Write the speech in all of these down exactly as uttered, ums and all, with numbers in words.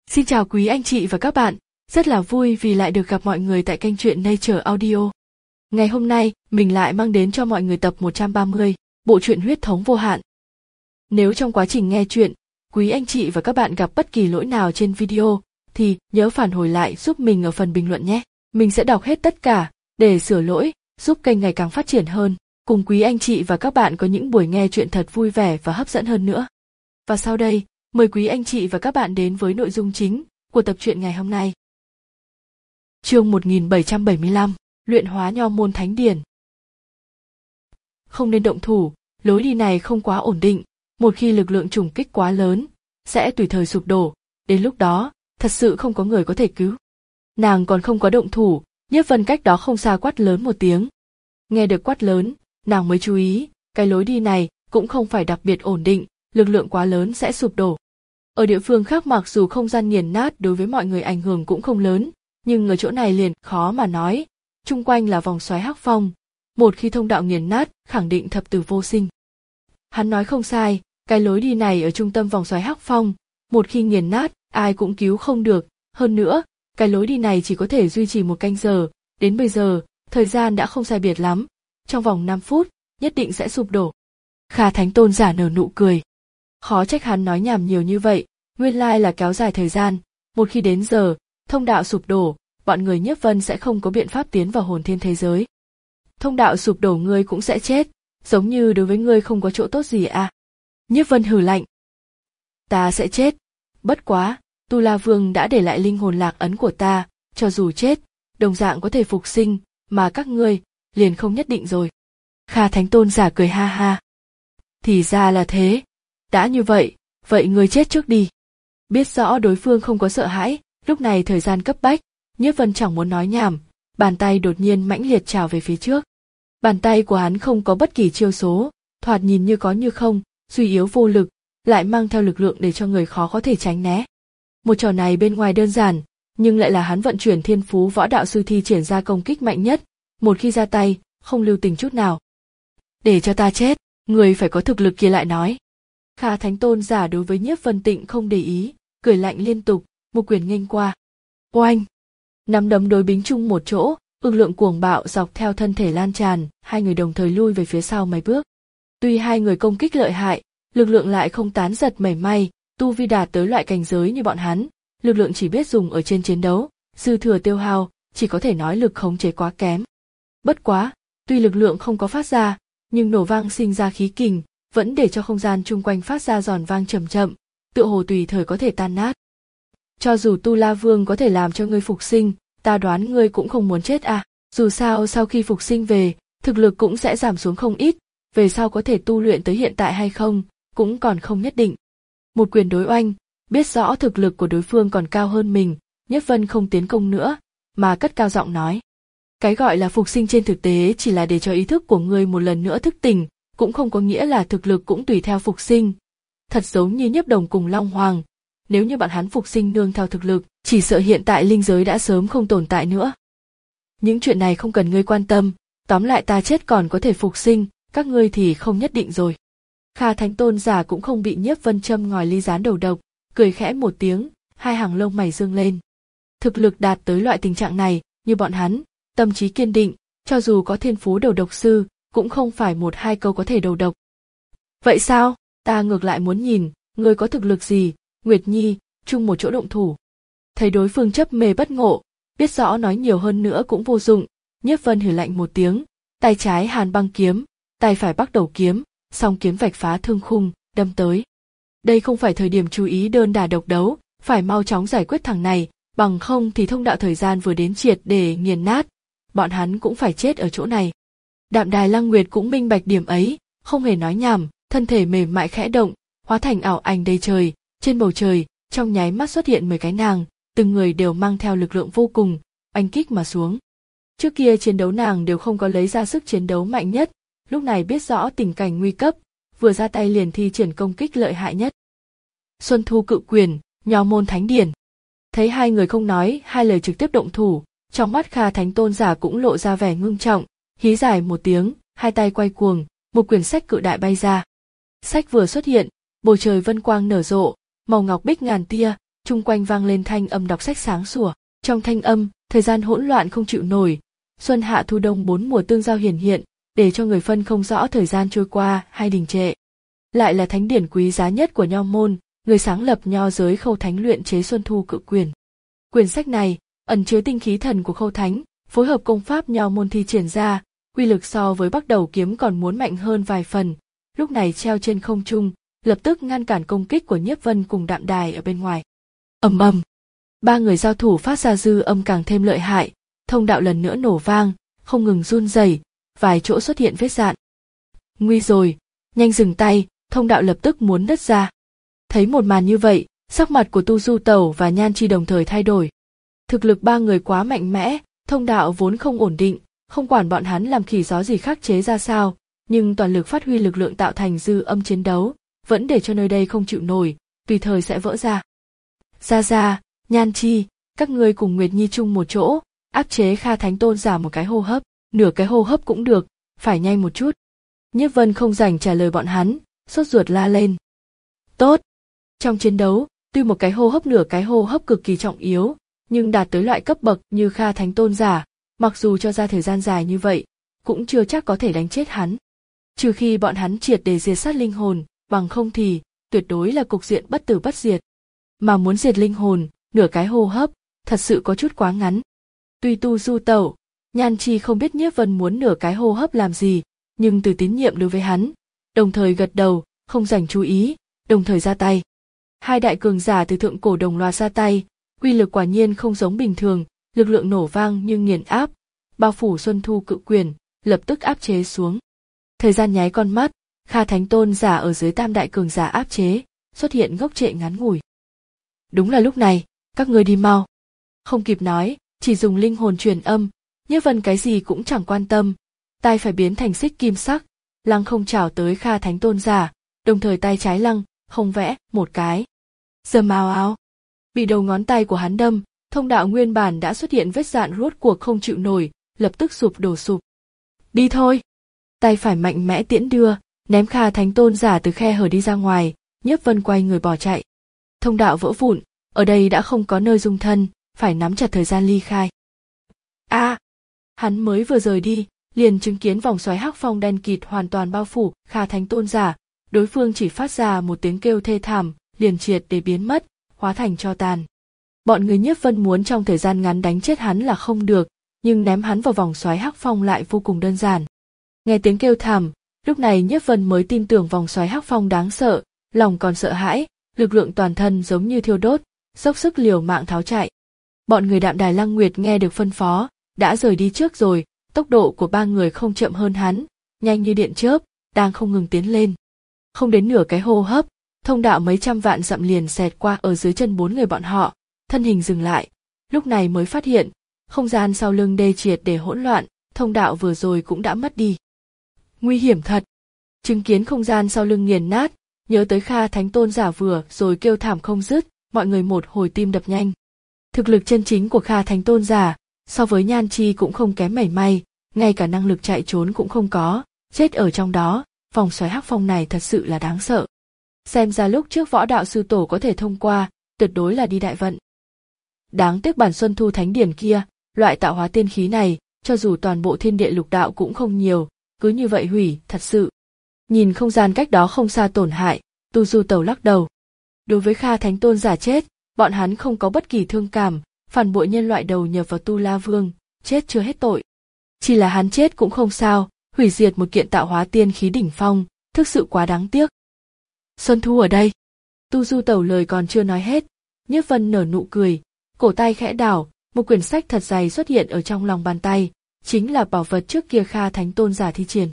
Xin chào quý anh chị và các bạn, rất là vui vì lại được gặp mọi người tại kênh truyện Nature Audio. Ngày hôm nay, mình lại mang đến cho mọi người tập một trăm ba mươi, bộ truyện Huyết thống vô hạn. Nếu trong quá trình nghe truyện, quý anh chị và các bạn gặp bất kỳ lỗi nào trên video, thì nhớ phản hồi lại giúp mình ở phần bình luận nhé. Mình sẽ đọc hết tất cả, để sửa lỗi, giúp kênh ngày càng phát triển hơn, cùng quý anh chị và các bạn có những buổi nghe truyện thật vui vẻ và hấp dẫn hơn nữa. Và sau đây, mời quý anh chị và các bạn đến với nội dung chính của tập truyện ngày hôm nay. Chương một nghìn bảy trăm bảy mươi lăm, luyện hóa nho môn thánh điển. Không nên động thủ, lối đi này không quá ổn định, một khi lực lượng trùng kích quá lớn, sẽ tùy thời sụp đổ, đến lúc đó, thật sự không có người có thể cứu. Nàng còn không có động thủ, Nhiếp Vân cách đó không xa quát lớn một tiếng. Nghe được quát lớn, nàng mới chú ý, cái lối đi này cũng không phải đặc biệt ổn định, lực lượng quá lớn sẽ sụp đổ. Ở địa phương khác mặc dù không gian nghiền nát đối với mọi người ảnh hưởng cũng không lớn, nhưng ở chỗ này liền khó mà nói, chung quanh là vòng xoáy hắc phong, một khi thông đạo nghiền nát khẳng định thập tử vô sinh. Hắn nói không sai, cái lối đi này ở trung tâm vòng xoáy hắc phong, một khi nghiền nát, ai cũng cứu không được, hơn nữa, cái lối đi này chỉ có thể duy trì một canh giờ, đến bây giờ, thời gian đã không sai biệt lắm, trong vòng năm phút, nhất định sẽ sụp đổ. Kha Thánh Tôn giả nở nụ cười. Khó trách hắn nói nhảm nhiều như vậy, nguyên lai là kéo dài thời gian, một khi đến giờ, thông đạo sụp đổ, bọn người Nhiếp Vân sẽ không có biện pháp tiến vào hồn thiên thế giới. Thông đạo sụp đổ ngươi cũng sẽ chết, giống như đối với ngươi không có chỗ tốt gì à? Nhiếp Vân hừ lạnh. Ta sẽ chết, bất quá, Tu La Vương đã để lại linh hồn lạc ấn của ta, cho dù chết, đồng dạng có thể phục sinh, mà các ngươi, liền không nhất định rồi. Kha Thánh Tôn giả cười ha ha. Thì ra là thế. Đã như vậy, vậy ngươi chết trước đi. Biết rõ đối phương không có sợ hãi, lúc này thời gian cấp bách, Nhiếp Vân chẳng muốn nói nhảm, bàn tay đột nhiên mãnh liệt trào về phía trước. Bàn tay của hắn không có bất kỳ chiêu số, thoạt nhìn như có như không, suy yếu vô lực, lại mang theo lực lượng để cho người khó có thể tránh né. Một trò này bên ngoài đơn giản, nhưng lại là hắn vận chuyển thiên phú võ đạo sư thi triển ra công kích mạnh nhất, một khi ra tay, không lưu tình chút nào. Để cho ta chết, người phải có thực lực kia lại nói. Kha Thánh Tôn giả đối với Nhiếp Vân Tịnh không để ý, cười lạnh liên tục, một quyền nghênh qua. Oanh! Nắm đấm đối bính chung một chỗ, lực lượng cuồng bạo dọc theo thân thể lan tràn, hai người đồng thời lui về phía sau mấy bước. Tuy hai người công kích lợi hại, lực lượng lại không tán giật mảy may, tu vi đạt tới loại cảnh giới như bọn hắn, lực lượng chỉ biết dùng ở trên chiến đấu, dư thừa tiêu hao, chỉ có thể nói lực khống chế quá kém. Bất quá, tuy lực lượng không có phát ra, nhưng nổ vang sinh ra khí kình, vẫn để cho không gian chung quanh phát ra giòn vang chậm chậm, tựa hồ tùy thời có thể tan nát. Cho dù Tu La Vương có thể làm cho ngươi phục sinh, ta đoán ngươi cũng không muốn chết à, dù sao sau khi phục sinh về, thực lực cũng sẽ giảm xuống không ít, về sau có thể tu luyện tới hiện tại hay không, cũng còn không nhất định. Một quyền đối oanh, biết rõ thực lực của đối phương còn cao hơn mình, Nhiếp Vân không tiến công nữa, mà cất cao giọng nói. Cái gọi là phục sinh trên thực tế chỉ là để cho ý thức của ngươi một lần nữa thức tỉnh, cũng không có nghĩa là thực lực cũng tùy theo phục sinh. Thật giống như Nhiếp Đồng cùng Long Hoàng, nếu như bọn hắn phục sinh nương theo thực lực, chỉ sợ hiện tại linh giới đã sớm không tồn tại nữa. Những chuyện này không cần ngươi quan tâm, tóm lại ta chết còn có thể phục sinh, các ngươi thì không nhất định rồi. Kha Thánh Tôn giả cũng không bị Nhiếp Vân châm ngòi ly gián đầu độc, cười khẽ một tiếng, hai hàng lông mày dương lên. Thực lực đạt tới loại tình trạng này, như bọn hắn, tâm trí kiên định, cho dù có thiên phú đầu độc sư, cũng không phải một hai câu có thể đầu độc. Vậy sao, ta ngược lại muốn nhìn, ngươi có thực lực gì, Nguyệt Nhi, chung một chỗ động thủ. Thấy đối phương chấp mê bất ngộ, biết rõ nói nhiều hơn nữa cũng vô dụng, Nhiếp Vân hừ lạnh một tiếng, tay trái hàn băng kiếm, tay phải bắc đầu kiếm, song kiếm vạch phá thương khung, đâm tới. Đây không phải thời điểm chú ý đơn đả độc đấu, phải mau chóng giải quyết thằng này, bằng không thì thông đạo thời gian vừa đến triệt để nghiền nát, bọn hắn cũng phải chết ở chỗ này. Đạm Đài Lăng Nguyệt cũng minh bạch điểm ấy, không hề nói nhảm, thân thể mềm mại khẽ động, hóa thành ảo ảnh đầy trời, trên bầu trời, trong nháy mắt xuất hiện mười cái nàng, từng người đều mang theo lực lượng vô cùng, oanh kích mà xuống. Trước kia chiến đấu nàng đều không có lấy ra sức chiến đấu mạnh nhất, lúc này biết rõ tình cảnh nguy cấp, vừa ra tay liền thi triển công kích lợi hại nhất. Xuân Thu Cự Quyền, Nho môn thánh điển. Thấy hai người không nói hai lời trực tiếp động thủ, trong mắt Kha Thánh Tôn giả cũng lộ ra vẻ ngưng trọng, hí dài một tiếng, hai tay quay cuồng, một quyển sách cự đại bay ra. Sách vừa xuất hiện, bầu trời vân quang nở rộ, màu ngọc bích ngàn tia, chung quanh vang lên thanh âm đọc sách sáng sủa. Trong thanh âm, thời gian hỗn loạn không chịu nổi, xuân hạ thu đông bốn mùa tương giao hiển hiện, để cho người phân không rõ thời gian trôi qua hay đình trệ. Lại là thánh điển quý giá nhất của nho môn, người sáng lập nho giới Khâu Thánh luyện chế Xuân Thu Cự Quyền. Quyển sách này ẩn chứa tinh khí thần của Khâu Thánh, phối hợp công pháp nho môn thi triển ra, uy lực so với Bắc Đầu kiếm còn muốn mạnh hơn vài phần. Lúc này treo trên không trung, lập tức ngăn cản công kích của Nhiếp Vân cùng Đạm Đài ở bên ngoài. Ầm ầm, ba người giao thủ phát ra dư âm càng thêm lợi hại, thông đạo lần nữa nổ vang, không ngừng run rẩy, vài chỗ xuất hiện vết rạn. Nguy rồi, nhanh dừng tay, thông đạo lập tức muốn nứt ra. Thấy một màn như vậy, sắc mặt của Tu Du Tẩu và Nhan Chi đồng thời thay đổi. Thực lực ba người quá mạnh mẽ, thông đạo vốn không ổn định, không quản bọn hắn làm khỉ gió gì khắc chế ra sao, nhưng toàn lực phát huy lực lượng tạo thành dư âm chiến đấu, vẫn để cho nơi đây không chịu nổi, tùy thời sẽ vỡ ra. Ra ra, Nhan Chi, các ngươi cùng Nguyệt Nhi chung một chỗ, áp chế Kha Thánh Tôn giả một cái hô hấp, nửa cái hô hấp cũng được, phải nhanh một chút. Nhiếp Vân không rảnh trả lời bọn hắn, sốt ruột la lên. Tốt. Trong chiến đấu, tuy một cái hô hấp nửa cái hô hấp cực kỳ trọng yếu, nhưng đạt tới loại cấp bậc như Kha Thánh Tôn giả, mặc dù cho ra thời gian dài như vậy, cũng chưa chắc có thể đánh chết hắn. Trừ khi bọn hắn triệt để diệt sát linh hồn, bằng không thì, tuyệt đối là cục diện bất tử bất diệt. Mà muốn diệt linh hồn, nửa cái hô hấp, thật sự có chút quá ngắn. Tuy Tu Du Tẩu, Nhan Chi không biết Nhiếp Vân muốn nửa cái hô hấp làm gì, nhưng từ tín nhiệm đối với hắn, đồng thời gật đầu, không dành chú ý, đồng thời ra tay. Hai đại cường giả từ thượng cổ đồng loạt ra tay, uy lực quả nhiên không giống bình thường, lực lượng nổ vang như nghiền áp, bao phủ Xuân Thu Cự Quyền, lập tức áp chế xuống. Thời gian nháy con mắt, Kha Thánh Tôn giả ở dưới tam đại cường giả áp chế, xuất hiện ngốc trệ ngắn ngủi. Đúng là lúc này, các ngươi đi mau. Không kịp nói, chỉ dùng linh hồn truyền âm, Nhiếp Vân cái gì cũng chẳng quan tâm, tay phải biến thành xích kim sắc, lăng không chảo tới Kha Thánh Tôn giả, đồng thời tay trái lăng, không vẽ, một cái. Dầm ào ào. Bị đầu ngón tay của hắn đâm, thông đạo nguyên bản đã xuất hiện vết rạn rốt cuộc không chịu nổi, lập tức sụp đổ sụp. Đi thôi. Tay phải mạnh mẽ tiễn đưa, ném Kha Thánh Tôn giả từ khe hở đi ra ngoài, Nhiếp Vân quay người bỏ chạy. Thông đạo vỡ vụn, ở đây đã không có nơi dung thân, phải nắm chặt thời gian ly khai. A, à, hắn mới vừa rời đi, liền chứng kiến vòng xoáy hắc phong đen kịt hoàn toàn bao phủ Kha Thánh Tôn giả, đối phương chỉ phát ra một tiếng kêu thê thảm, liền triệt để biến mất, hóa thành tro tàn. Bọn người Nhiếp Vân muốn trong thời gian ngắn đánh chết hắn là không được, nhưng ném hắn vào vòng xoáy hắc phong lại vô cùng đơn giản. Nghe tiếng kêu thảm, lúc này Nhiếp Vân mới tin tưởng vòng xoáy hắc phong đáng sợ, lòng còn sợ hãi, lực lượng toàn thân giống như thiêu đốt, dốc sức liều mạng tháo chạy. Bọn người Đạm Đài Lăng Nguyệt nghe được phân phó, đã rời đi trước rồi, tốc độ của ba người không chậm hơn hắn, nhanh như điện chớp, đang không ngừng tiến lên. Không đến nửa cái hô hấp, thông đạo mấy trăm vạn dặm liền xẹt qua ở dưới chân bốn người bọn họ, thân hình dừng lại, lúc này mới phát hiện, không gian sau lưng đê triệt để hỗn loạn, thông đạo vừa rồi cũng đã mất đi. Nguy hiểm thật. Chứng kiến không gian sau lưng nghiền nát, nhớ tới Kha Thánh Tôn giả vừa rồi kêu thảm không dứt, mọi người một hồi tim đập nhanh. Thực lực chân chính của Kha Thánh Tôn giả, so với Nhan Chi cũng không kém mảy may, ngay cả năng lực chạy trốn cũng không có, chết ở trong đó, vòng xoáy hắc phong này thật sự là đáng sợ. Xem ra lúc trước võ đạo sư tổ có thể thông qua, tuyệt đối là đi đại vận. Đáng tiếc bản Xuân Thu Thánh Điển kia, loại tạo hóa tiên khí này, cho dù toàn bộ thiên địa lục đạo cũng không nhiều, cứ như vậy hủy, thật sự. Nhìn không gian cách đó không xa tổn hại, Tu Du Tẩu lắc đầu. Đối với Kha Thánh Tôn giả chết, bọn hắn không có bất kỳ thương cảm, phản bội nhân loại đầu nhập vào Tu La Vương, chết chưa hết tội. Chỉ là hắn chết cũng không sao, hủy diệt một kiện tạo hóa tiên khí đỉnh phong, thực sự quá đáng tiếc. Xuân Thu ở đây. Tu Du Tẩu lời còn chưa nói hết, Nhiếp Vân nở nụ cười, cổ tay khẽ đảo, một quyển sách thật dày xuất hiện ở trong lòng bàn tay, chính là bảo vật trước kia Kha Thánh Tôn giả thi triển.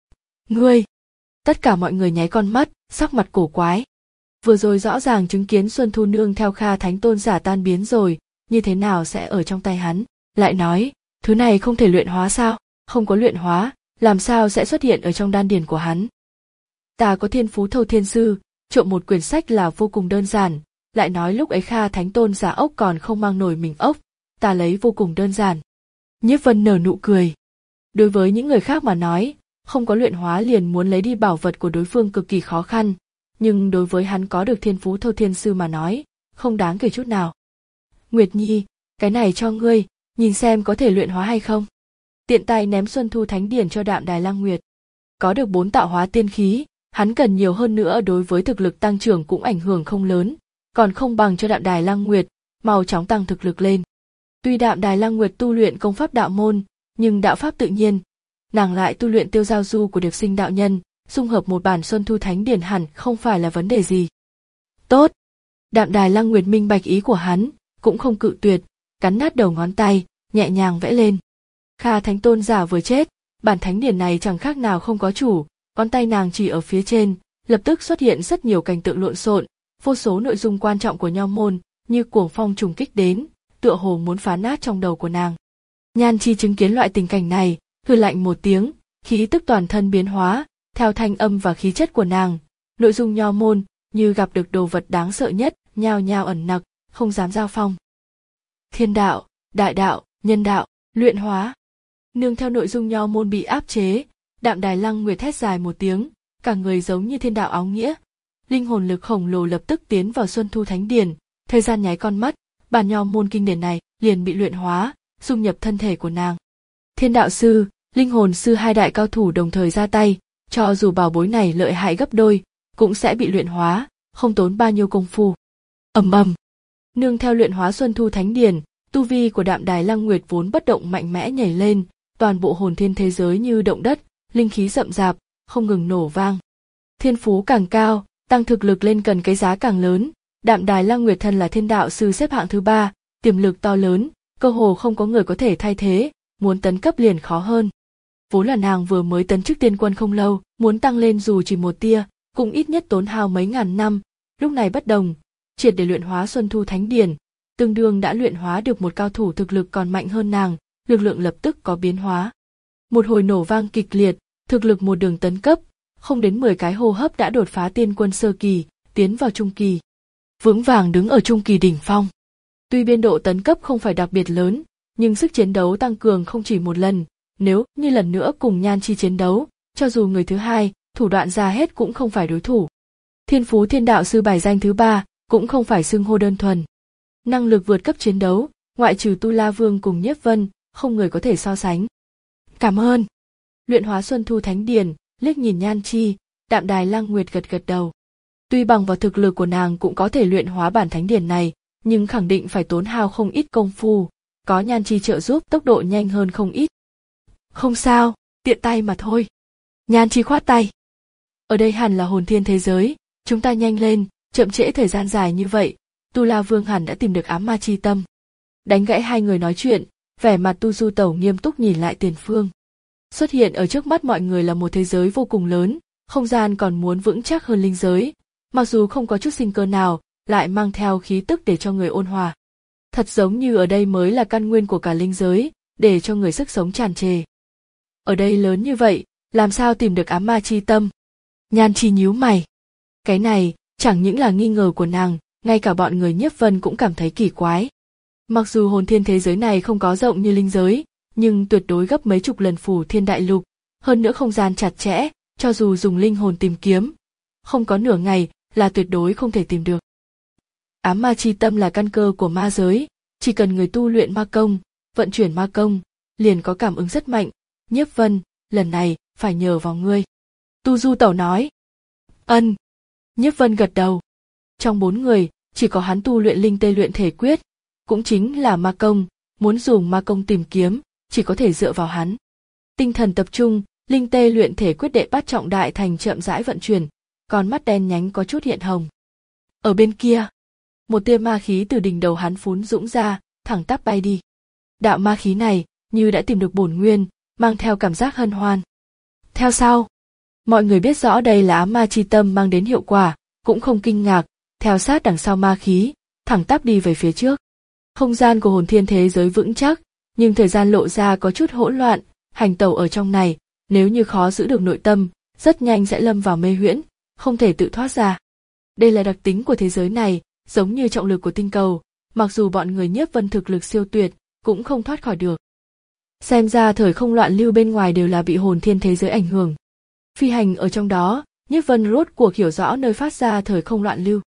Ngươi! Tất cả mọi người nháy con mắt, sắc mặt cổ quái. Vừa rồi rõ ràng chứng kiến Xuân Thu nương theo Kha Thánh Tôn giả tan biến rồi, như thế nào sẽ ở trong tay hắn, lại nói, thứ này không thể luyện hóa sao, không có luyện hóa, làm sao sẽ xuất hiện ở trong đan điền của hắn. Ta có thiên phú thâu thiên sư, trộm một quyển sách là vô cùng đơn giản, lại nói lúc ấy Kha Thánh Tôn giả ốc còn không mang nổi mình ốc, ta lấy vô cùng đơn giản. Nhiếp Vân nở nụ cười. Đối với những người khác mà nói, không có luyện hóa liền muốn lấy đi bảo vật của đối phương cực kỳ khó khăn, nhưng đối với hắn có được thiên phú thâu thiên sư mà nói, không đáng kể chút nào. Nguyệt Nhi, cái này cho ngươi, nhìn xem có thể luyện hóa hay không. Tiện tay ném Xuân Thu Thánh Điển cho Đạm Đài Lăng Nguyệt. Có được bốn tạo hóa tiên khí, hắn cần nhiều hơn nữa đối với thực lực tăng trưởng cũng ảnh hưởng không lớn, còn không bằng cho Đạm Đài Lăng Nguyệt, mau chóng tăng thực lực lên. Tuy Đạm Đài Lăng Nguyệt tu luyện công pháp đạo môn, nhưng đạo pháp tự nhiên, nàng lại tu luyện tiêu giao du của Điệp Sinh đạo nhân, dung hợp một bản Xuân Thu Thánh Điển hẳn không phải là vấn đề gì. Tốt. Đạm Đài Lăng Nguyệt minh bạch ý của hắn, cũng không cự tuyệt, cắn nát đầu ngón tay, nhẹ nhàng vẽ lên. Kha Thánh Tôn giả vừa chết, bản thánh điển này chẳng khác nào không có chủ, ngón tay nàng chỉ ở phía trên, lập tức xuất hiện rất nhiều cảnh tượng lộn xộn, vô số nội dung quan trọng của nho môn, như cuồng phong trùng kích đến, tựa hồ muốn phá nát trong đầu của nàng. Nhan Chi chứng kiến loại tình cảnh này, hừ lạnh một tiếng, khí tức toàn thân biến hóa, theo thanh âm và khí chất của nàng, nội dung nho môn như gặp được đồ vật đáng sợ nhất, nhao nhao ẩn nặc, không dám giao phong. Thiên đạo, đại đạo, nhân đạo, luyện hóa. Nương theo nội dung nho môn bị áp chế, Đạm Đài Lăng Nguyệt thét dài một tiếng, cả người giống như thiên đạo áo nghĩa. Linh hồn lực khổng lồ lập tức tiến vào Xuân Thu Thánh Điển, thời gian nháy con mắt, bản nho môn kinh điển này liền bị luyện hóa, dung nhập thân thể của nàng. Thiên đạo sư, linh hồn sư hai đại cao thủ đồng thời ra tay, cho dù bảo bối này lợi hại gấp đôi, cũng sẽ bị luyện hóa, không tốn bao nhiêu công phu. Ầm ầm. Nương theo luyện hóa Xuân Thu Thánh Điển, tu vi của Đạm Đài Lăng Nguyệt vốn bất động mạnh mẽ nhảy lên, toàn bộ hồn thiên thế giới như động đất, linh khí rậm rạp, không ngừng nổ vang. Thiên phú càng cao, tăng thực lực lên cần cái giá càng lớn. Đạm Đài Lăng Nguyệt thân là thiên đạo sư xếp hạng thứ ba, tiềm lực to lớn, cơ hồ không có người có thể thay thế, muốn tấn cấp liền khó hơn. Vốn là nàng vừa mới tấn chức tiên quân không lâu, muốn tăng lên dù chỉ một tia, cũng ít nhất tốn hao mấy ngàn năm. Lúc này bất đồng, triệt để luyện hóa Xuân Thu Thánh Điển, tương đương đã luyện hóa được một cao thủ thực lực còn mạnh hơn nàng, lực lượng lập tức có biến hóa. Một hồi nổ vang kịch liệt, thực lực một đường tấn cấp, không đến mười cái hô hấp đã đột phá tiên quân sơ kỳ, tiến vào trung kỳ. Vững vàng đứng ở trung kỳ đỉnh phong. Tuy biên độ tấn cấp không phải đặc biệt lớn, nhưng sức chiến đấu tăng cường không chỉ một lần, nếu như lần nữa cùng Nhan Chi chiến đấu, cho dù người thứ hai, thủ đoạn ra hết cũng không phải đối thủ. Thiên phú thiên đạo sư bài danh thứ ba, cũng không phải xưng hô đơn thuần. Năng lực vượt cấp chiến đấu, ngoại trừ Tu La Vương cùng Nhiếp Vân, không người có thể so sánh. Cảm ơn. Luyện hóa Xuân Thu Thánh Điển, liếc nhìn Nhan Chi, Đạm Đài Lăng Nguyệt gật gật đầu. Tuy bằng vào thực lực của nàng cũng có thể luyện hóa bản thánh điển này, nhưng khẳng định phải tốn hao không ít công phu, có Nhan Chi trợ giúp tốc độ nhanh hơn không ít. Không sao, tiện tay mà thôi. Nhan Chi khoát tay. Ở đây hẳn là hồn thiên thế giới, chúng ta nhanh lên, chậm trễ thời gian dài như vậy, Tu La Vương hẳn đã tìm được ám ma chi tâm. Đánh gãy hai người nói chuyện, vẻ mặt Tu Du Tẩu nghiêm túc nhìn lại tiền phương. Xuất hiện ở trước mắt mọi người là một thế giới vô cùng lớn, không gian còn muốn vững chắc hơn linh giới, mặc dù không có chút sinh cơ nào, lại mang theo khí tức để cho người ôn hòa. Thật giống như ở đây mới là căn nguyên của cả linh giới, để cho người sức sống tràn trề. Ở đây lớn như vậy, làm sao tìm được ám ma chi tâm? Nhan Chi nhíu mày. Cái này, chẳng những là nghi ngờ của nàng, ngay cả bọn người Nhiếp Vân cũng cảm thấy kỳ quái. Mặc dù hồn thiên thế giới này không có rộng như linh giới, nhưng tuyệt đối gấp mấy chục lần Phù Thiên Đại Lục, hơn nữa không gian chặt chẽ, cho dù dùng linh hồn tìm kiếm, không có nửa ngày là tuyệt đối không thể tìm được. Ám ma chi tâm là căn cơ của ma giới, chỉ cần người tu luyện ma công, vận chuyển ma công, liền có cảm ứng rất mạnh. Nhiếp Vân, lần này phải nhờ vào ngươi. Tu Du Tẩu nói. Ân. Nhiếp Vân gật đầu. Trong bốn người, chỉ có hắn tu luyện linh tê luyện thể quyết, cũng chính là ma công, muốn dùng ma công tìm kiếm, chỉ có thể dựa vào hắn. Tinh thần tập trung, linh tê luyện thể quyết đệ bát trọng đại thành chậm rãi vận chuyển, con mắt đen nhánh có chút hiện hồng. Ở bên kia, một tia ma khí từ đỉnh đầu hắn phún dũng ra, thẳng tắp bay đi. Đạo ma khí này, như đã tìm được bổn nguyên, mang theo cảm giác hân hoan. Theo sau, mọi người biết rõ đây là ám ma chi tâm mang đến hiệu quả, cũng không kinh ngạc, theo sát đằng sau ma khí, thẳng tắp đi về phía trước. Không gian của hồn thiên thế giới vững chắc, nhưng thời gian lộ ra có chút hỗn loạn, hành tẩu ở trong này, nếu như khó giữ được nội tâm, rất nhanh sẽ lâm vào mê huyễn, không thể tự thoát ra. Đây là đặc tính của thế giới này, giống như trọng lực của tinh cầu, mặc dù bọn người Nhiếp Vân thực lực siêu tuyệt, cũng không thoát khỏi được. Xem ra thời không loạn lưu bên ngoài đều là bị hồn thiên thế giới ảnh hưởng. Phi hành ở trong đó, Nhiếp Vân rốt cuộc hiểu rõ nơi phát ra thời không loạn lưu.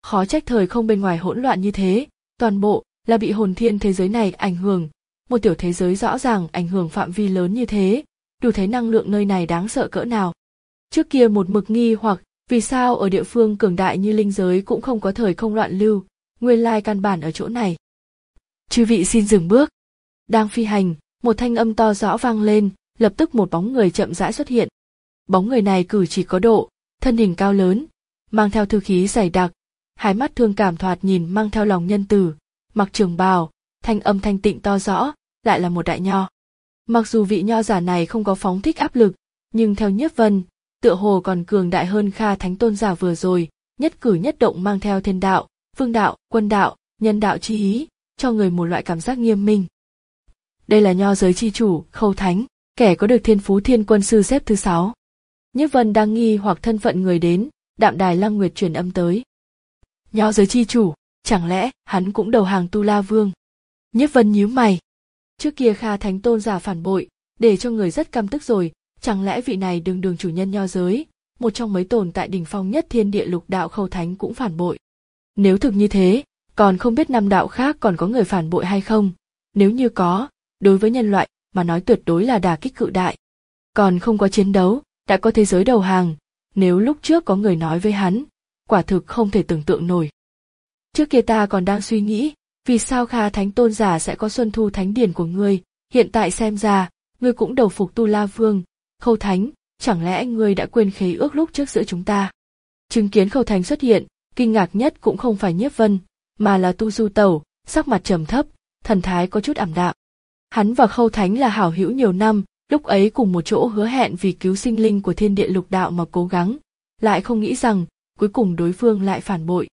Khó trách thời không bên ngoài hỗn loạn như thế, toàn bộ là bị hồn thiên thế giới này ảnh hưởng. Một tiểu thế giới rõ ràng ảnh hưởng phạm vi lớn như thế, đủ thấy năng lượng nơi này đáng sợ cỡ nào. Trước kia một mực nghi hoặc vì sao ở địa phương cường đại như linh giới cũng không có thời không loạn lưu, nguyên lai căn bản ở chỗ này. Chư vị xin dừng bước. Đang phi hành, một thanh âm to rõ vang lên, lập tức một bóng người chậm rãi xuất hiện. Bóng người này cử chỉ có độ, thân hình cao lớn, mang theo thư khí dày đặc, hai mắt thương cảm thoạt nhìn mang theo lòng nhân từ, mặc trường bào, thanh âm thanh tịnh to rõ, lại là một đại nho. Mặc dù vị nho giả này không có phóng thích áp lực, nhưng theo Nhiếp Vân, tựa hồ còn cường đại hơn Kha Thánh Tôn giả vừa rồi, nhất cử nhất động mang theo thiên đạo, vương đạo, quân đạo, nhân đạo chi ý, cho người một loại cảm giác nghiêm minh. Đây là nho giới chi chủ, Khâu Thánh, kẻ có được thiên phú thiên quân sư xếp thứ sáu. Nhiếp Vân đang nghi hoặc thân phận người đến, Đạm Đài Lăng Nguyệt truyền âm tới. Nho giới chi chủ, chẳng lẽ hắn cũng đầu hàng Tu La Vương? Nhiếp Vân nhíu mày. Trước kia Kha Thánh Tôn giả phản bội, để cho người rất căm tức rồi, chẳng lẽ vị này đường đường chủ nhân nho giới, một trong mấy tồn tại đỉnh phong nhất thiên địa lục đạo Khâu Thánh cũng phản bội. Nếu thực như thế, còn không biết năm đạo khác còn có người phản bội hay không, nếu như có, đối với nhân loại mà nói tuyệt đối là đả kích cự đại. Còn không có chiến đấu, đã có thế giới đầu hàng, nếu lúc trước có người nói với hắn, quả thực không thể tưởng tượng nổi. Trước kia ta còn đang suy nghĩ, vì sao Kha Thánh Tôn giả sẽ có xuân thu thánh điển của ngươi, hiện tại xem ra, ngươi cũng đầu phục Tu La Vương, Khâu Thánh, chẳng lẽ ngươi đã quên khế ước lúc trước giữa chúng ta? Chứng kiến Khâu Thánh xuất hiện, kinh ngạc nhất cũng không phải Nhiếp Vân, mà là Tu Du Tẩu, sắc mặt trầm thấp, thần thái có chút ảm đạm. Hắn và Khâu Thánh là hảo hữu nhiều năm, lúc ấy cùng một chỗ hứa hẹn vì cứu sinh linh của thiên địa lục đạo mà cố gắng, lại không nghĩ rằng, cuối cùng đối phương lại phản bội.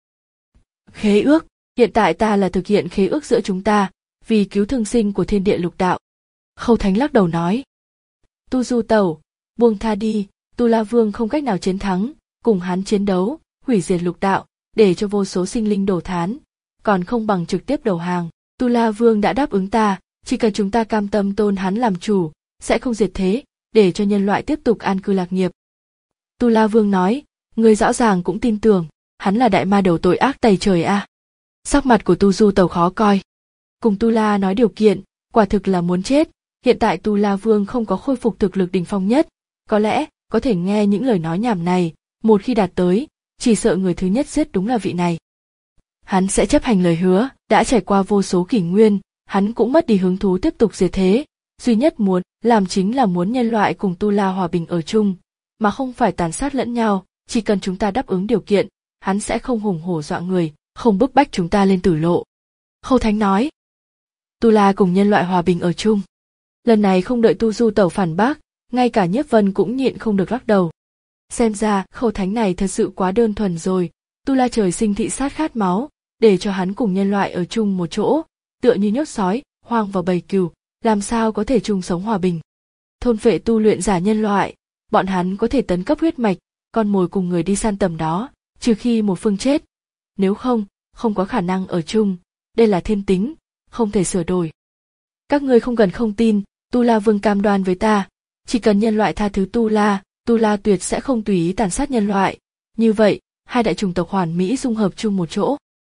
Khế ước, hiện tại ta là thực hiện khế ước giữa chúng ta, vì cứu thương sinh của thiên địa lục đạo. Khâu Thánh lắc đầu nói. Tu Du Tẩu, buông tha đi, Tu La Vương không cách nào chiến thắng, cùng hắn chiến đấu, hủy diệt lục đạo, để cho vô số sinh linh đổ thán, còn không bằng trực tiếp đầu hàng. Tu La Vương đã đáp ứng ta, chỉ cần chúng ta cam tâm tôn hắn làm chủ, sẽ không diệt thế, để cho nhân loại tiếp tục an cư lạc nghiệp. Tu La Vương nói, ngươi rõ ràng cũng tin tưởng, hắn là đại ma đầu tội ác tày trời a. À. Sắc mặt của Tu Du Tẩu khó coi. Cùng Tu La nói điều kiện, quả thực là muốn chết, hiện tại Tu La Vương không có khôi phục thực lực đỉnh phong nhất, có lẽ có thể nghe những lời nói nhảm này, một khi đạt tới, chỉ sợ người thứ nhất giết đúng là vị này. Hắn sẽ chấp hành lời hứa, đã trải qua vô số kỷ nguyên, hắn cũng mất đi hứng thú tiếp tục diệt thế, duy nhất muốn làm chính là muốn nhân loại cùng Tu La hòa bình ở chung, mà không phải tàn sát lẫn nhau, chỉ cần chúng ta đáp ứng điều kiện, hắn sẽ không hùng hổ dọa người, không bức bách chúng ta lên tử lộ. Khâu Thánh nói, Tu La cùng nhân loại hòa bình ở chung. Lần này không đợi Tu Du Tẩu phản bác, ngay cả Nhiếp Vân cũng nhịn không được lắc đầu. Xem ra Khâu Thánh này thật sự quá đơn thuần rồi, Tu La trời sinh thị sát khát máu, để cho hắn cùng nhân loại ở chung một chỗ, tựa như nhốt sói, hoang vào bầy cừu, làm sao có thể chung sống hòa bình. Thôn phệ tu luyện giả nhân loại, bọn hắn có thể tấn cấp huyết mạch, con mồi cùng người đi săn tầm đó, trừ khi một phương chết. Nếu không, không có khả năng ở chung, đây là thiên tính, không thể sửa đổi. Các ngươi không cần không tin, Tu La Vương cam đoan với ta, chỉ cần nhân loại tha thứ Tu La, Tu La tuyệt sẽ không tùy ý tàn sát nhân loại. Như vậy, hai đại chủng tộc hoàn mỹ dung hợp chung một chỗ.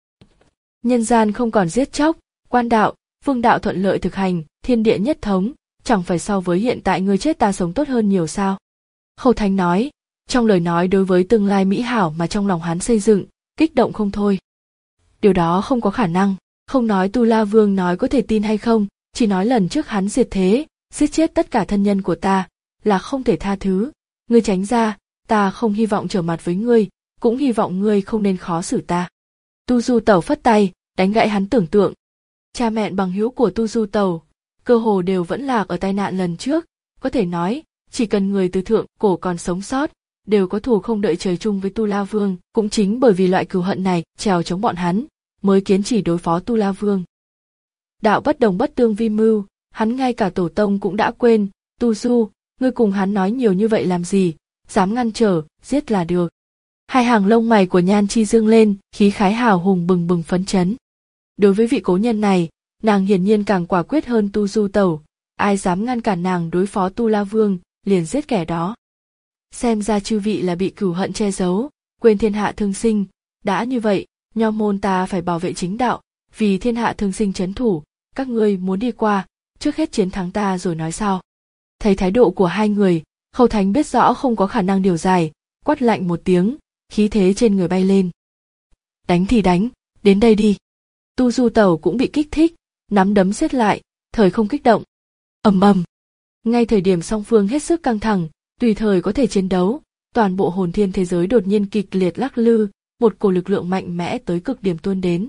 Nhân gian không còn giết chóc, quan đạo, vương đạo thuận lợi thực hành, thiên địa nhất thống, chẳng phải so với hiện tại ngươi chết ta sống tốt hơn nhiều sao? Khâu Thánh nói, trong lời nói đối với tương lai mỹ hảo mà trong lòng hắn xây dựng, kích động không thôi. Điều đó không có khả năng, không nói Tu La Vương nói có thể tin hay không, chỉ nói lần trước hắn diệt thế, giết chết tất cả thân nhân của ta, là không thể tha thứ. Ngươi tránh ra, ta không hy vọng trở mặt với ngươi, cũng hy vọng ngươi không nên khó xử ta. Tu Du Tẩu phất tay, đánh gãy hắn tưởng tượng. Cha mẹ bằng hữu của Tu Du Tẩu, cơ hồ đều vẫn lạc ở tai nạn lần trước, có thể nói, chỉ cần người từ thượng cổ còn sống sót, đều có thù không đợi trời chung với Tu La Vương, cũng chính bởi vì loại cừu hận này, trèo chống bọn hắn, mới kiến chỉ đối phó Tu La Vương. Đạo bất đồng bất tương vi mưu, hắn ngay cả tổ tông cũng đã quên, Tu Du, ngươi cùng hắn nói nhiều như vậy làm gì, dám ngăn trở, giết là được. Hai hàng lông mày của Nhan Chi dương lên, khí khái hào hùng bừng bừng phấn chấn. Đối với vị cố nhân này, nàng hiển nhiên càng quả quyết hơn Tu Du Tẩu, ai dám ngăn cản nàng đối phó Tu La Vương, liền giết kẻ đó. Xem ra chư vị là bị cửu hận che giấu, quên thiên hạ thương sinh, đã như vậy, Nho môn ta phải bảo vệ chính đạo, vì thiên hạ thương sinh trấn thủ, các ngươi muốn đi qua, trước hết chiến thắng ta rồi nói sau. Thấy thái độ của hai người, Khâu Thánh biết rõ không có khả năng điều giải, quát lạnh một tiếng, khí thế trên người bay lên. Đánh thì đánh, đến đây đi. Tu Du Tẩu cũng bị kích thích, nắm đấm siết lại, thời không kích động. Ầm ầm. Ngay thời điểm song phương hết sức căng thẳng, tùy thời có thể chiến đấu, toàn bộ hồn thiên thế giới đột nhiên kịch liệt lắc lư, một cổ lực lượng mạnh mẽ tới cực điểm tuôn đến.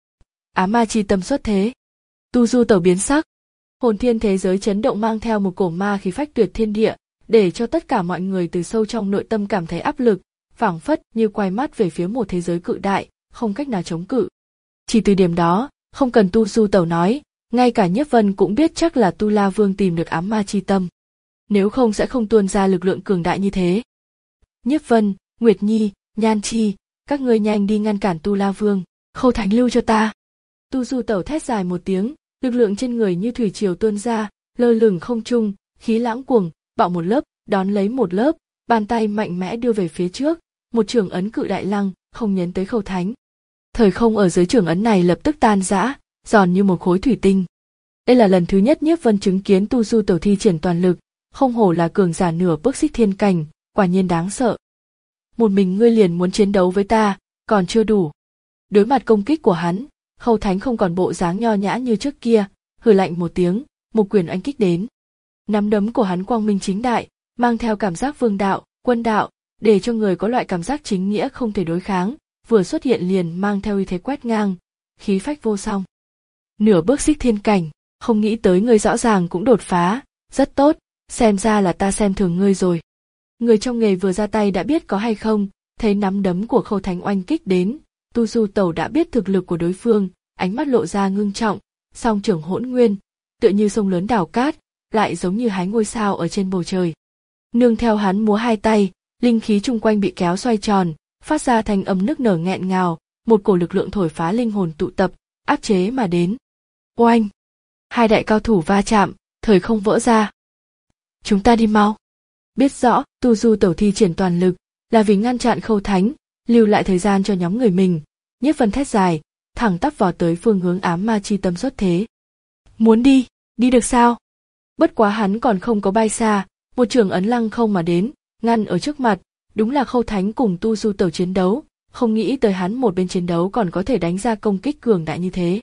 Ám ma chi tâm xuất thế. Tu Du Tẩu biến sắc. Hồn thiên thế giới chấn động mang theo một cổ ma khí phách tuyệt thiên địa, để cho tất cả mọi người từ sâu trong nội tâm cảm thấy áp lực, phảng phất như quay mắt về phía một thế giới cự đại, không cách nào chống cự. Chỉ từ điểm đó, không cần Tu Du Tẩu nói, ngay cả Nhiếp Vân cũng biết chắc là Tu La Vương tìm được ám ma chi tâm. Nếu không sẽ không tuôn ra lực lượng cường đại như thế. Nhiếp Vân, Nguyệt Nhi, Nhan Chi, các ngươi nhanh đi ngăn cản Tu La Vương, Khâu Thánh lưu cho ta. Tu Du Tẩu thét dài một tiếng, lực lượng trên người như thủy triều tuôn ra, lơ lửng không trung, khí lãng cuồng, bạo một lớp, đón lấy một lớp, bàn tay mạnh mẽ đưa về phía trước, một trường ấn cự đại lăng, không nhấn tới Khâu Thánh. Thời không ở dưới trường ấn này lập tức tan rã, giòn như một khối thủy tinh. Đây là lần thứ nhất Nhiếp Vân chứng kiến Tu Du Tẩu thi triển toàn lực, không hổ là cường giả nửa bước xích thiên cảnh, quả nhiên đáng sợ. Một mình ngươi liền muốn chiến đấu với ta, còn chưa đủ. Đối mặt công kích của hắn, Khâu Thánh không còn bộ dáng nho nhã như trước kia, hừ lạnh một tiếng, một quyền oanh kích đến. Nắm đấm của hắn quang minh chính đại, mang theo cảm giác vương đạo, quân đạo, để cho người có loại cảm giác chính nghĩa không thể đối kháng, vừa xuất hiện liền mang theo uy thế quét ngang, khí phách vô song. Nửa bước xích thiên cảnh, không nghĩ tới ngươi rõ ràng cũng đột phá, rất tốt, xem ra là ta xem thường ngươi rồi. Người trong nghề vừa ra tay đã biết có hay không, thấy nắm đấm của Khâu Thánh oanh kích đến, Tu Du Tẩu đã biết thực lực của đối phương, ánh mắt lộ ra ngưng trọng, song trưởng hỗn nguyên, tựa như sông lớn đảo cát, lại giống như hái ngôi sao ở trên bầu trời. Nương theo hắn múa hai tay, linh khí chung quanh bị kéo xoay tròn, phát ra thanh âm nức nở nghẹn ngào, một cổ lực lượng thổi phá linh hồn tụ tập, áp chế mà đến. Oanh! Hai đại cao thủ va chạm, thời không vỡ ra. Chúng ta đi mau. Biết rõ, Tu Du Tẩu thi triển toàn lực, là vì ngăn chặn Khâu Thánh, lưu lại thời gian cho nhóm người mình. Nhiếp Vân thét dài, thẳng tắp vào tới phương hướng ám ma chi tâm xuất thế. Muốn đi, đi được sao? Bất quá hắn còn không có bay xa, một trường ấn lăng không mà đến, ngăn ở trước mặt, đúng là Khâu Thánh cùng Tu Du Tẩu chiến đấu, không nghĩ tới hắn một bên chiến đấu còn có thể đánh ra công kích cường đại như thế.